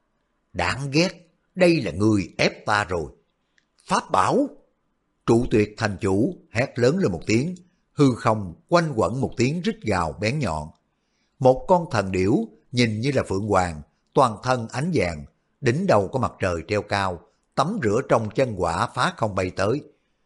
Đáng ghét, đây là người ép ta rồi. Pháp bảo! Trụ Tuyệt thành chủ hét lớn lên một tiếng, hư không quanh quẩn một tiếng rít gào bén nhọn. Một con thần điểu nhìn như là phượng hoàng, toàn thân ánh vàng, đỉnh đầu có mặt trời treo cao, tắm rửa trong chân quả phá không bay tới.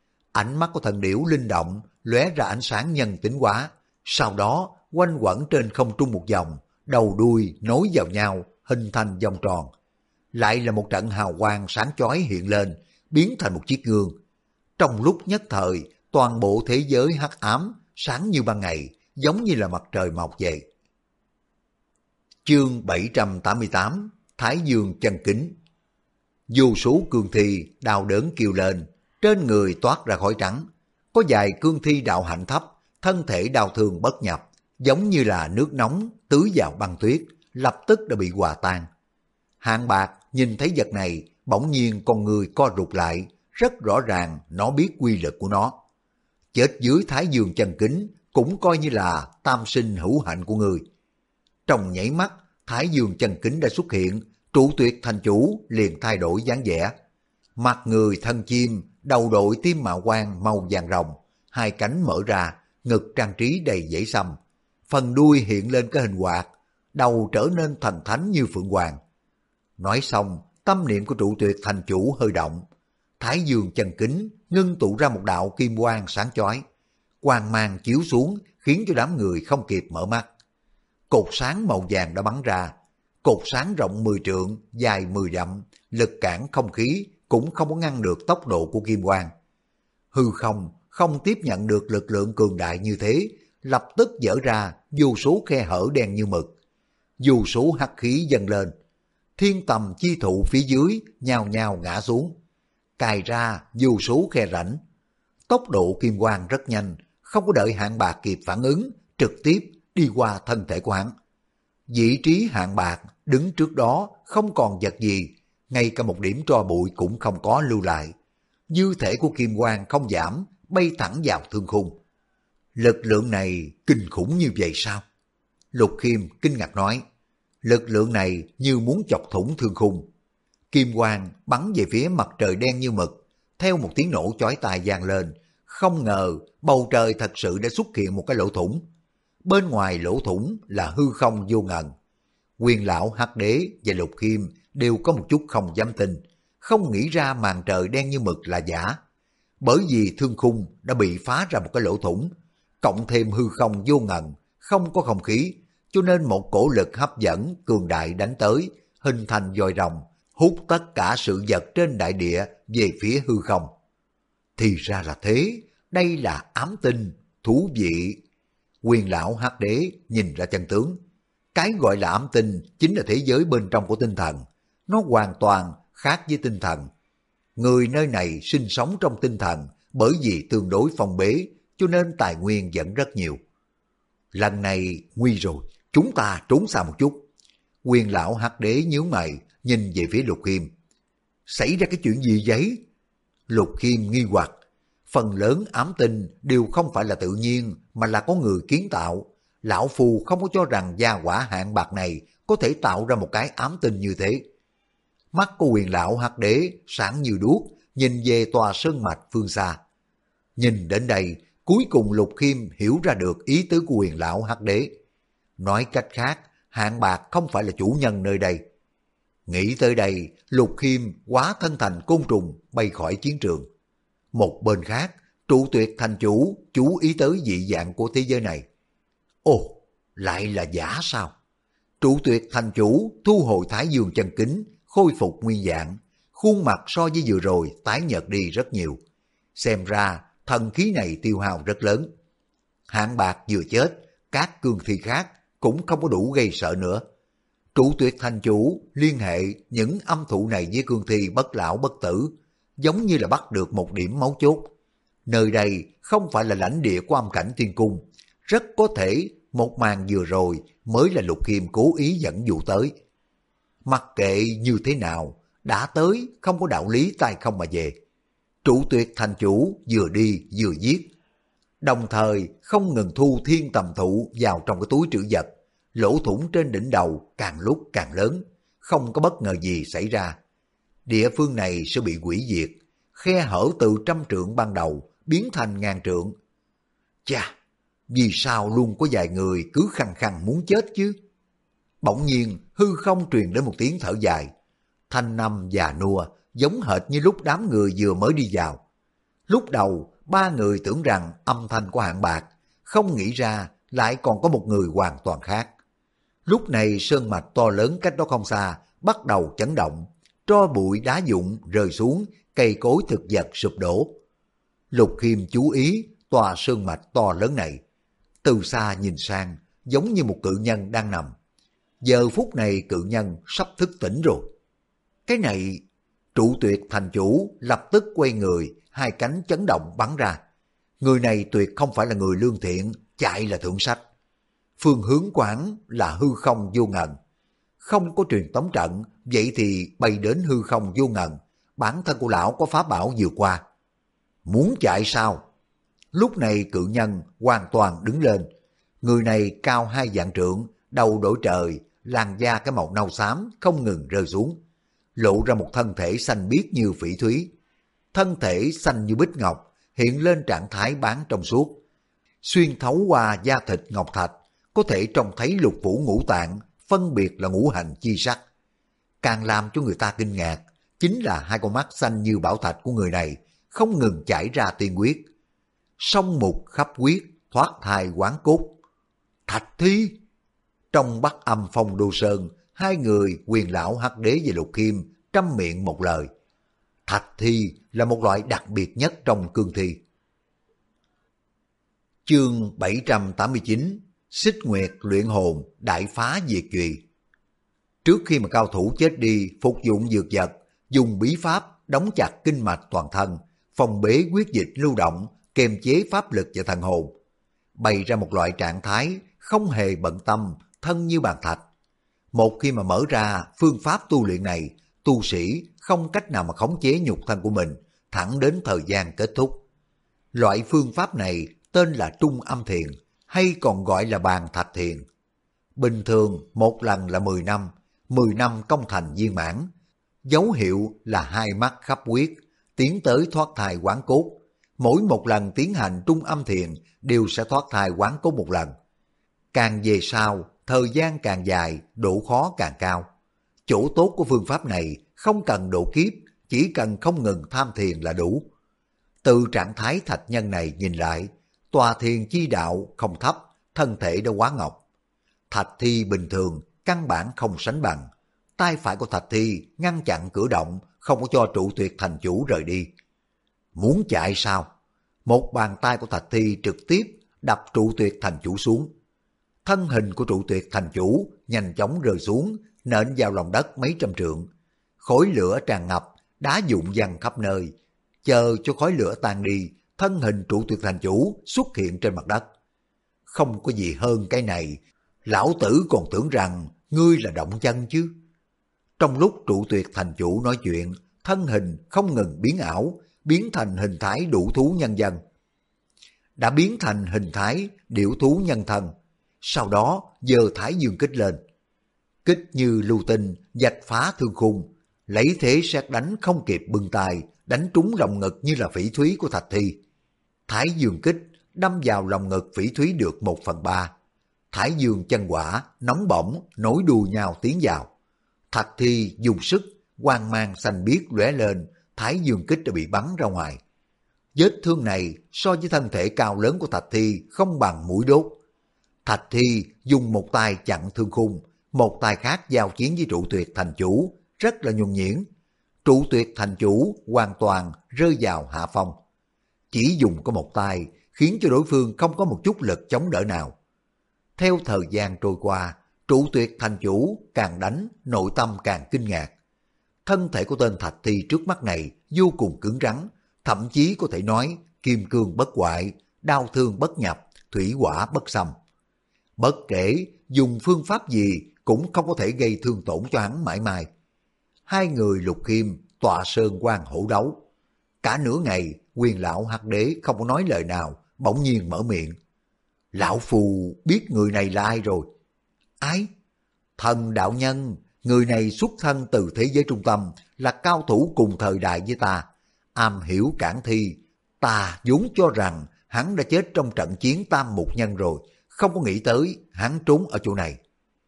Ánh mắt của thần điểu linh động, lóe ra ánh sáng nhân tính hóa, sau đó quanh quẩn trên không trung một vòng, đầu đuôi nối vào nhau, hình thành vòng tròn. Lại là một trận hào quang sáng chói hiện lên, biến thành một chiếc gương. Trong lúc nhất thời, toàn bộ thế giới hắc ám, sáng như ban ngày, giống như là mặt trời mọc vậy. Chương 788, Thái Dương chân kính. Vô số cương thi đau đớn kêu lên, trên người toát ra khói trắng. Có vài cương thi đạo hạnh thấp, thân thể đau thương bất nhập, giống như là nước nóng tưới vào băng tuyết, lập tức đã bị hòa tan. Hạng Bạc nhìn thấy vật này, bỗng nhiên con người co rụt lại, rất rõ ràng nó biết quy lực của nó. Chết dưới Thái Dương chân kính cũng coi như là tam sinh hữu hạnh của người. Trong nhảy mắt, Thái Dương chân kính đã xuất hiện, Trụ Tuyệt thành chủ liền thay đổi dáng vẻ. Mặt người thân chim, đầu đội tim mạo quang màu vàng rồng, hai cánh mở ra, ngực trang trí đầy dãy xăm. Phần đuôi hiện lên cái hình quạt, đầu trở nên thần thánh như phượng hoàng. Nói xong, tâm niệm của Trụ Tuyệt thành chủ hơi động. Thái Dương chân kính ngưng tụ ra một đạo kim quang sáng chói. Quang mang chiếu xuống khiến cho đám người không kịp mở mắt. Cột sáng màu vàng đã bắn ra. Cột sáng rộng 10 trượng, dài 10 dặm, lực cản không khí cũng không có ngăn được tốc độ của kim quang. Hư không tiếp nhận được lực lượng cường đại như thế, lập tức dở ra vô số khe hở đen như mực. Vô số hắc khí dâng lên. Thiên tầm chi thụ phía dưới nhào nhào ngã xuống, cài ra vô số khe rãnh. Tốc độ kim quang rất nhanh, không có đợi Hạng Bạc kịp phản ứng, trực tiếp đi qua thân thể của hắn. Vị trí Hạng Bạc đứng trước đó không còn vật gì, ngay cả một điểm tro bụi cũng không có lưu lại. Dư thể của kim quang không giảm, bay thẳng vào thương khung. Lực lượng này kinh khủng như vậy sao? Lục Khiêm kinh ngạc nói, lực lượng này như muốn chọc thủng thương khung. Kim quang bắn về phía mặt trời đen như mực, theo một tiếng nổ chói tai vang lên, không ngờ bầu trời thật sự đã xuất hiện một cái lỗ thủng. Bên ngoài lỗ thủng là hư không vô ngần. Quyền lão Hắc Đế và Lục Khiêm đều có một chút không dám tin, không nghĩ ra màn trời đen như mực là giả. Bởi vì thương khung đã bị phá ra một cái lỗ thủng, cộng thêm hư không vô ngần, không có không khí, cho nên một cổ lực hấp dẫn cường đại đánh tới, hình thành vòi rồng, hút tất cả sự vật trên đại địa về phía hư không. Thì ra là thế, đây là ám tinh, thú vị. Quyền lão Hắc Đế nhìn ra chân tướng. Cái gọi là ám tinh chính là thế giới bên trong của tinh thần. Nó hoàn toàn khác với tinh thần. Người nơi này sinh sống trong tinh thần bởi vì tương đối phong bế, cho nên tài nguyên vẫn rất nhiều. Lần này nguy rồi, chúng ta trốn xa một chút. Quyền lão Hắc Đế nhíu mày, nhìn về phía Lục Khiêm. Xảy ra cái chuyện gì vậy? Lục Khiêm nghi hoặc. Phần lớn ám tinh đều không phải là tự nhiên mà là có người kiến tạo. Lão Phu không có cho rằng gia hỏa hạng bạc này có thể tạo ra một cái ám tinh như thế. Mắt của Quyền lão Hắc Đế sáng như đuốc, nhìn về tòa sơn mạch phương xa. Nhìn đến đây, cuối cùng Lục Khiêm hiểu ra được ý tứ của Quyền lão Hắc Đế. Nói cách khác, hạng bạc không phải là chủ nhân nơi đây. Nghĩ tới đây, Lục Khiêm hóa thân thành côn trùng bay khỏi chiến trường. Một bên khác, Trụ Tuyệt thành chủ chú ý tới dị dạng của thế giới này. Ồ, lại là giả sao? Trụ Tuyệt thành chủ thu hồi Thái Dương chân kính, khôi phục nguyên dạng, khuôn mặt so với vừa rồi tái nhợt đi rất nhiều. Xem ra thần khí này tiêu hao rất lớn. Hạng bạc vừa chết, các cương thi khác cũng không có đủ gây sợ nữa. Trụ Tuyệt thành chủ liên hệ những âm thụ này với cương thi bất lão bất tử, giống như là bắt được một điểm mấu chốt. Nơi đây không phải là lãnh địa của âm cảnh thiên cung, rất có thể một màn vừa rồi mới là Lục Khiêm cố ý dẫn dụ tới. Mặc kệ như thế nào, đã tới không có đạo lý tay không mà về. Trụ Tuyệt thành chủ vừa đi vừa giết, đồng thời không ngừng thu thiên tầm thụ vào trong cái túi trữ vật. Lỗ thủng trên đỉnh đầu càng lúc càng lớn, không có bất ngờ gì xảy ra. Địa phương này sẽ bị hủy diệt, khe hở từ 100 trượng ban đầu biến thành 1000 trượng. Chà, vì sao luôn có vài người cứ khăng khăng muốn chết chứ? Bỗng nhiên hư không truyền đến một tiếng thở dài, thanh âm già nua giống hệt như lúc đám người vừa mới đi vào. Lúc đầu 3 người tưởng rằng âm thanh của hạng bạc, không nghĩ ra lại còn có một người hoàn toàn khác. Lúc này sơn mạch to lớn cách đó không xa bắt đầu chấn động, tro bụi đá vụn rơi xuống, cây cối thực vật sụp đổ. Lục Khiêm chú ý tòa sơn mạch to lớn này, từ xa nhìn sang giống như một cự nhân đang nằm. Giờ phút này cự nhân sắp thức tỉnh rồi. Cái này, Trụ Tuyệt thành chủ lập tức quay người, hai cánh chấn động bắn ra. Người này tuyệt không phải là người lương thiện, chạy là thượng sách. Phương hướng quán là hư không vô ngần. Không có truyền tống trận, vậy thì bay đến hư không vô ngần. Bản thân của lão có pháp bảo vượt qua. Muốn chạy sao? Lúc này cự nhân hoàn toàn đứng lên. Người này cao 2 vạn trượng, đầu đội trời, làn da cái màu nâu xám không ngừng rơi xuống, lộ ra một thân thể xanh biếc như phỉ thúy. Thân thể xanh như bích ngọc, hiện lên trạng thái bán trong suốt. Xuyên thấu qua da thịt ngọc thạch, có thể trông thấy lục phủ ngũ tạng, phân biệt là ngũ hành chi sắc. Càng làm cho người ta kinh ngạc, chính là hai con mắt xanh như bảo thạch của người này, không ngừng chảy ra tiên huyết. Song mục khắp huyết, thoát thai quán cốt. Thạch Thi! Trong Bắc Âm Phong Đô Sơn, hai người Quyền lão Hắc Đế và Lục Khiêm trăm miệng một lời. Thạch Thi là một loại đặc biệt nhất trong cương thi. Chương 789, Xích Nguyệt luyện hồn đại phá diệt trùy. Trước khi mà cao thủ chết đi phục dụng dược vật, dùng bí pháp đóng chặt kinh mạch toàn thân, phòng bế huyết dịch lưu động, kiềm chế pháp lực và thần hồn, bày ra một loại trạng thái không hề bận tâm, thân như bàn thạch. Một khi mà mở ra phương pháp tu luyện này, tu sĩ không cách nào mà khống chế nhục thân của mình, thẳng đến thời gian kết thúc. Loại phương pháp này tên là Trung Âm Thiền, hay còn gọi là Bàn Thạch Thiền. Bình thường một lần là 10 năm, 10 năm công thành viên mãn. Dấu hiệu là hai mắt khắp huyết, tiến tới thoát thai quán cốt. Mỗi một lần tiến hành Trung Âm Thiền đều sẽ thoát thai quán cốt một lần. Càng về sau, thời gian càng dài, độ khó càng cao. Chỗ tốt của phương pháp này không cần độ kiếp, chỉ cần không ngừng tham thiền là đủ. Từ trạng thái thạch nhân này nhìn lại, tòa thiền chi đạo không thấp, thân thể đã quá ngọc. Thạch Thi bình thường, căn bản không sánh bằng. Tay phải của Thạch Thi ngăn chặn cửa động, không có cho Trụ Tuyệt thành chủ rời đi. Muốn chạy sao? Một bàn tay của Thạch Thi trực tiếp đập Trụ Tuyệt thành chủ xuống. Thân hình của Trụ Tuyệt thành chủ nhanh chóng rơi xuống, nện vào lòng đất mấy trăm trượng. Khói lửa tràn ngập, đá vụn văng khắp nơi. Chờ cho khói lửa tan đi, thân hình Trụ Tuyệt thành chủ xuất hiện trên mặt đất. Không có gì hơn cái này, lão tử còn tưởng rằng ngươi là động chân chứ. Trong lúc Trụ Tuyệt thành chủ nói chuyện, thân hình không ngừng biến ảo, biến thành hình thái đủ thú nhân dân. Đã biến thành hình thái điểu thú nhân thân, sau đó giơ thái dương kích lên. Kích như lưu tinh vạch phá thương khung, lấy thế sét đánh không kịp bưng tay, đánh trúng lồng ngực như là phỉ thúy của Thạch Thi. Thái dương kích đâm vào lồng ngực phỉ thúy được 1/3. Thái dương chân quả nóng bỏng nối đuôi nhau tiến vào. Thạch Thi dùng sức, quang mang xanh biếc lóe lên, thái dương kích đã bị bắn ra ngoài. Vết thương này so với thân thể cao lớn của Thạch Thi không bằng mũi đốt. Thạch Thi dùng một tay chặn thương khung, một tay khác giao chiến với trụ tuyệt thành chủ, rất là nhuần nhuyễn. Trụ tuyệt thành chủ hoàn toàn rơi vào hạ phong. Chỉ dùng có một tay khiến cho đối phương không có một chút lực chống đỡ nào. Theo thời gian trôi qua, trụ tuyệt thành chủ càng đánh, nội tâm càng kinh ngạc. Thân thể của tên Thạch Thi trước mắt này vô cùng cứng rắn, thậm chí có thể nói kim cương bất hoại, đao thương bất nhập, thủy hỏa bất xâm. Bất kể dùng phương pháp gì cũng không có thể gây thương tổn cho hắn mãi mãi. Hai người Lục Khiêm tọa sơn quan hổ đấu. Cả nửa ngày, Quyền lão Hắc Đế không có nói lời nào, bỗng nhiên mở miệng. Lão phù biết người này là ai rồi. Ai? Thần đạo nhân, người này xuất thân từ thế giới trung tâm, là cao thủ cùng thời đại với ta, am hiểu cản thi. Ta vốn cho rằng hắn đã chết trong trận chiến Tam Mục Nhân rồi, không có nghĩ tới hắn trốn ở chỗ này.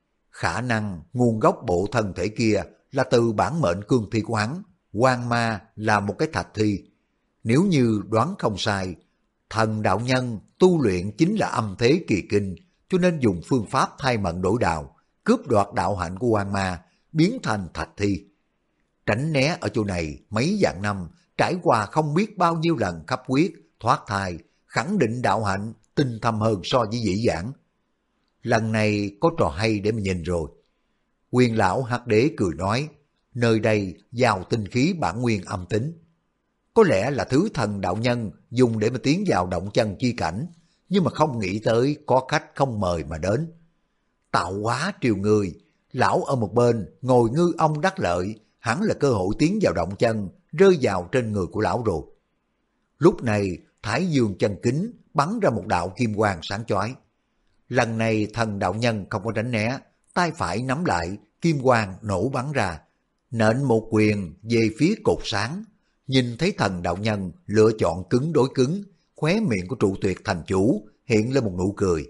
Khả năng nguồn gốc bộ thân thể kia là từ bản mệnh cương thi của hắn, Quan Ma là một cái thạch thi. Nếu như đoán không sai, thần đạo nhân tu luyện chính là âm thế kỳ kinh, cho nên dùng phương pháp thay mệnh đổi đạo, cướp đoạt đạo hạnh của Quan Ma, biến thành thạch thi. Tránh né ở chỗ này mấy vạn năm, trải qua không biết bao nhiêu lần khắp huyết, thoát thai, khẳng định đạo hạnh tinh thâm hơn so với dĩ vãng. Lần này có trò hay để mà nhìn rồi. Quyền lão Hắc Đế cười nói, nơi đây giàu tinh khí bản nguyên âm tính. Có lẽ là thứ thần đạo nhân dùng để mà tiến vào động chân chi cảnh, nhưng mà không nghĩ tới có khách không mời mà đến. Tạo hóa triều người, lão ở một bên ngồi ngư ông đắc lợi, hẳn là cơ hội tiến vào động chân, rơi vào trên người của lão rồi. Lúc này Thái Dương chân kính bắn ra một đạo kim quang sáng chói. Lần này thần đạo nhân không có tránh né, tay phải nắm lại, kim quang nổ bắn ra, nện một quyền về phía cột sáng. Nhìn thấy thần đạo nhân lựa chọn cứng đối cứng, khóe miệng của trụ tuyệt thành chủ hiện lên một nụ cười.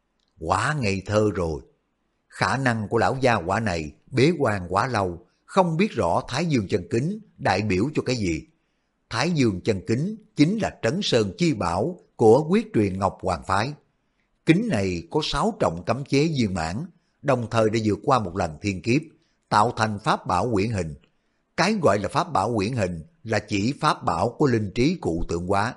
Quá ngây thơ rồi. Khả năng của lão gia quả này bế quan quá lâu, không biết rõ Thái Dương chân kính đại biểu cho cái gì. Thái Dương chân kính chính là trấn sơn chi bảo của quyết truyền Ngọc Hoàng Phái. Kính này có 6 trọng cấm chế viên mãn, đồng thời đã vượt qua một lần thiên kiếp, tạo thành pháp bảo quyển hình. Cái gọi là pháp bảo quyển hình là chỉ pháp bảo của linh trí cụ tượng hóa.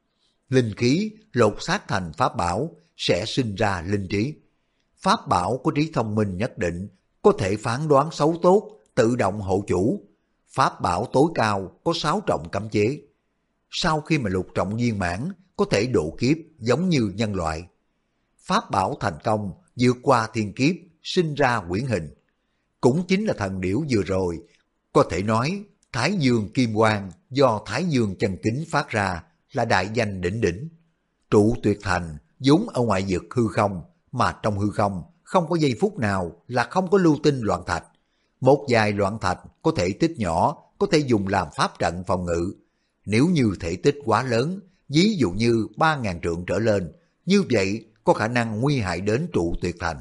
Linh khí lột xác thành pháp bảo sẽ sinh ra linh trí. Pháp bảo có trí thông minh nhất định, có thể phán đoán xấu tốt, tự động hộ chủ. Pháp bảo tối cao có 6 trọng cấm chế. Sau khi mà lục trọng viên mãn, có thể độ kiếp giống như nhân loại. Pháp bảo thành công, vượt qua thiên kiếp, sinh ra quyển hình. Cũng chính là thần điểu vừa rồi, có thể nói Thái Dương kim quang do Thái Dương chân kính phát ra là đại danh đỉnh đỉnh. Trụ tuyệt thành vốn ở ngoại vực hư không, mà trong hư không không có giây phút nào là không có lưu tinh loạn thạch. Một vài loạn thạch có thể tích nhỏ, có thể dùng làm pháp trận phòng ngự. Nếu như thể tích quá lớn, ví dụ như 3.000 trượng trở lên, như vậy có khả năng nguy hại đến trụ tuyệt thành.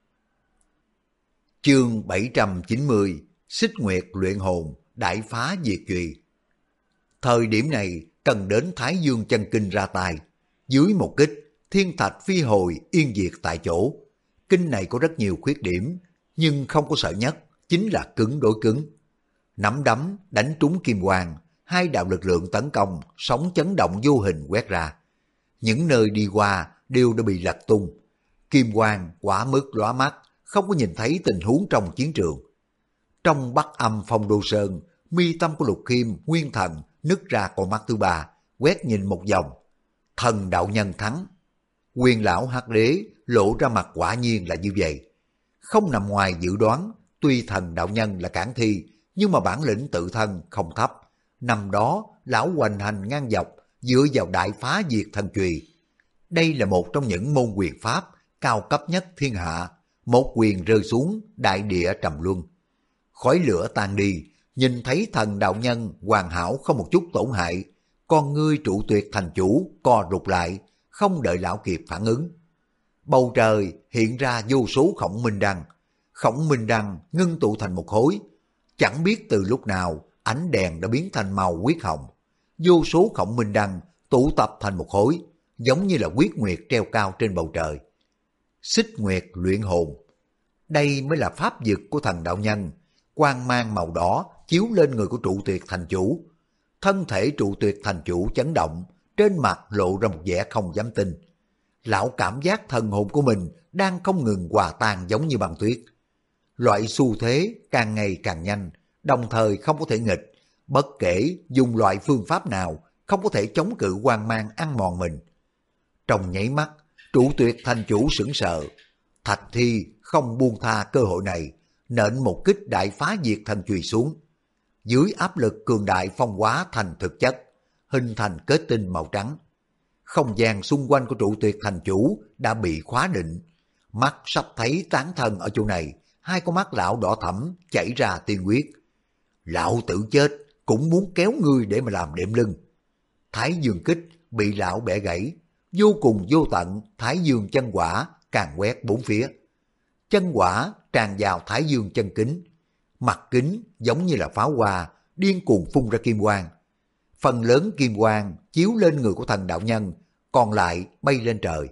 Chương 790 Xích Nguyệt luyện hồn, đại phá diệt trùy. Thời điểm này cần đến Thái Dương chân kinh ra tay. Dưới một kích, thiên thạch phi hồi yên diệt tại chỗ. Kinh này có rất nhiều khuyết điểm, nhưng không có sợ nhất, chính là cứng đối cứng. Nắm đấm đánh trúng kim quang, hai đạo lực lượng tấn công, sóng chấn động vô hình quét ra. Những nơi đi qua đều đã bị lật tung. Kim quang quá mức lóa mắt, không có nhìn thấy tình huống trong chiến trường. Trong Bắc Âm Phong Đô Sơn, mi tâm của Lục Khiêm nguyên thần nứt ra con mắt thứ ba, quét nhìn một vòng. Thần đạo nhân thắng. Quyền lão Hắc Đế lộ ra mặt quả nhiên là như vậy. Không nằm ngoài dự đoán, tuy thần đạo nhân là cản thi, nhưng mà bản lĩnh tự thân không thấp. năm đó lão hoành hành ngang dọc dựa vào đại phá diệt thần chùy. Đây là một trong những môn quyền pháp cao cấp nhất thiên hạ, một quyền rơi xuống đại địa trầm luân. Khói lửa tan đi, nhìn thấy thần đạo nhân hoàn hảo không một chút tổn hại, con ngươi trụ tuyệt thành chủ co rụt lại, không đợi lão kịp phản ứng. Bầu trời hiện ra vô số khổng minh đăng ngưng tụ thành một khối, chẳng biết từ lúc nào ánh đèn đã biến thành màu huyết hồng. Vô số khổng minh đăng tụ tập thành một khối, giống như là huyết nguyệt treo cao trên bầu trời. Xích nguyệt luyện hồn, đây mới là pháp dực của thần đạo nhân. Quang mang màu đỏ chiếu lên người của trụ tuyệt thành chủ. Thân thể trụ tuyệt thành chủ chấn động, trên mặt lộ ra một vẻ không dám tin. Lão cảm giác thần hồn của mình đang không ngừng hòa tan giống như băng tuyết. Loại xu thế càng ngày càng nhanh, đồng thời không có thể nghịch. Bất kể dùng loại phương pháp nào, không có thể chống cự quang mang ăn mòn mình. Trong nháy mắt, trụ tuyệt thành chủ sững sờ. Thạch Thi không buông tha cơ hội này, nện một kích đại phá diệt thần chùy xuống. Dưới áp lực cường đại phong hóa thành thực chất, hình thành kết tinh màu trắng. Không gian xung quanh của trụ tuyệt thành chủ đã bị khóa định. Mắt sắp thấy tán thân ở chỗ này, hai con mắt lão đỏ thẫm chảy ra tiên huyết. Lão tự chết cũng muốn kéo ngươi để mà làm đệm lưng. Thái dương kích bị lão bẻ gãy, vô cùng vô tận thái dương chân quả càng quét bốn phía. Chân quả tràn vào thái dương chân kính, mặt kính giống như là pháo hoa điên cuồng phun ra kim quang. Phần lớn kim quang chiếu lên người của thần đạo nhân, còn lại bay lên trời.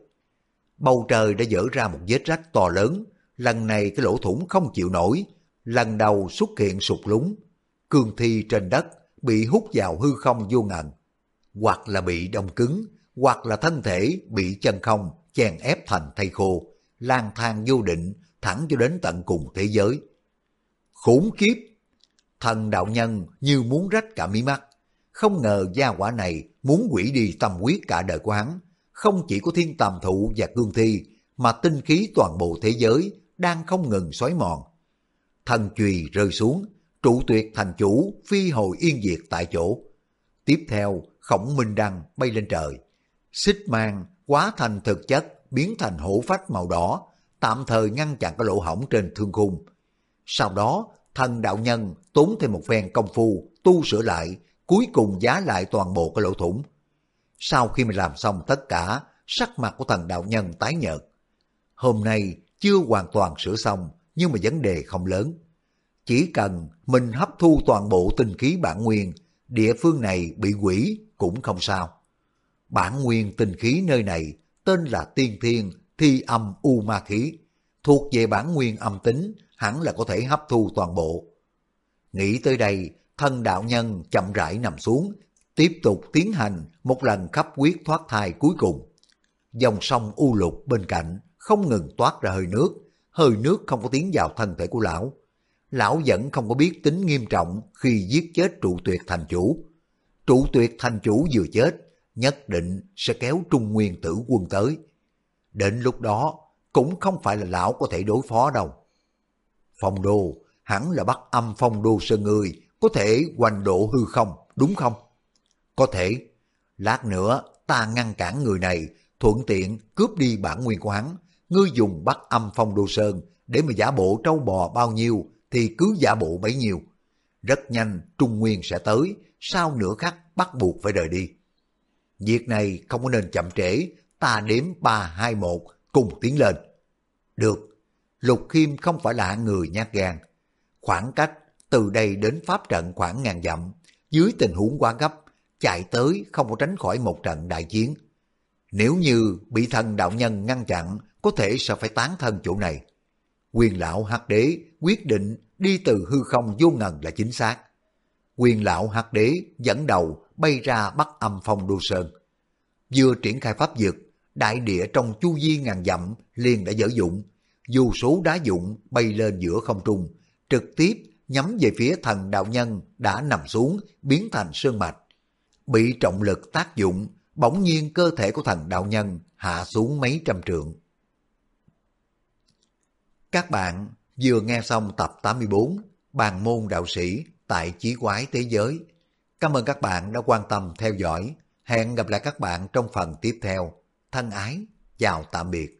Bầu trời đã dở ra một vết rách to lớn, lần này cái lỗ thủng không chịu nổi, lần đầu xuất hiện sụt lún. Cương thi trên đất bị hút vào hư không vô ngần, hoặc là bị đông cứng, hoặc là thân thể bị chân không chèn ép thành thây khô, lang thang vô định thẳng cho đến tận cùng thế giới. Khủng khiếp! Thần đạo nhân như muốn rách cả mí mắt, không ngờ gia hỏa này muốn hủy đi tâm huyết cả đời của hắn. Không chỉ có thiên tàm thụ và cương thi, mà tinh khí toàn bộ thế giới đang không ngừng xói mòn. Thần chùy rơi xuống, trụ tuyệt thành chủ phi hồi yên diệt tại chỗ. Tiếp theo, khổng minh đăng bay lên trời. Xích mang hóa thành thực chất, biến thành hổ phách màu đỏ, tạm thời ngăn chặn cái lỗ hổng trên thương khung. Sau đó, thần đạo nhân tốn thêm một phen công phu tu sửa lại, cuối cùng giá lại toàn bộ cái lỗ thủng. Sau khi mình làm xong tất cả, sắc mặt của thần đạo nhân tái nhợt. Hôm nay chưa hoàn toàn sửa xong, nhưng mà vấn đề không lớn. Chỉ cần mình hấp thu toàn bộ tinh khí bản nguyên, địa phương này bị hủy cũng không sao. Bản nguyên tinh khí nơi này tên là tiên thiên thi âm u ma khí, thuộc về bản nguyên âm tính, hẳn là có thể hấp thu toàn bộ. Nghĩ tới đây, thân đạo nhân chậm rãi nằm xuống, tiếp tục tiến hành một lần khắp huyết thoát thai cuối cùng. Dòng sông u lục bên cạnh không ngừng toát ra hơi nước không có tiến vào thân thể của lão. Lão vẫn không có biết tính nghiêm trọng khi giết chết trụ tuyệt thành chủ. Trụ tuyệt thành chủ vừa chết, nhất định sẽ kéo Trung Nguyên Tử Quân tới. Đến lúc đó, cũng không phải là lão có thể đối phó đâu. Phong đô, hẳn là Bắc Âm Phong đô sơn ngươi, có thể hoành độ hư không, đúng không? Có thể. Lát nữa, ta ngăn cản người này, thuận tiện cướp đi bản nguyên của hắn. Ngươi dùng Bắc Âm Phong đô sơn để mà giả bộ trâu bò bao nhiêu thì cứ giả bộ bấy nhiêu. Rất nhanh Trung Nguyên sẽ tới, sau nửa khắc bắt buộc phải rời đi. Việc này không có nên chậm trễ, ta đếm 3, 2, 1 cùng tiến lên. Được, Lục Khiêm không phải là hạng người nhát gan. Khoảng cách từ đây đến pháp trận khoảng 1000 dặm, dưới tình huống quá gấp, chạy tới không có tránh khỏi một trận đại chiến. Nếu như bị thần đạo nhân ngăn chặn, có thể sẽ phải tán thân chỗ này. Quyền lão Hắc Đế quyết định đi từ hư không vô ngần là chính xác. Quyền lão Hắc Đế dẫn đầu bay ra Bắc Âm Phong đô sơn. Vừa triển khai pháp dực, đại địa trong chu vi 1000 dặm liền đã dở dụng. Vô số đá dụng bay lên giữa không trung, trực tiếp nhắm về phía thần đạo nhân đã nằm xuống, biến thành sơn mạch. Bị trọng lực tác dụng, bỗng nhiên cơ thể của thần đạo nhân hạ xuống mấy trăm trượng. Các bạn vừa nghe xong tập 84 Bàn môn đạo sĩ tại Chí Quái Thế Giới. Cảm ơn các bạn đã quan tâm theo dõi. Hẹn gặp lại các bạn trong phần tiếp theo. Thân ái, chào tạm biệt.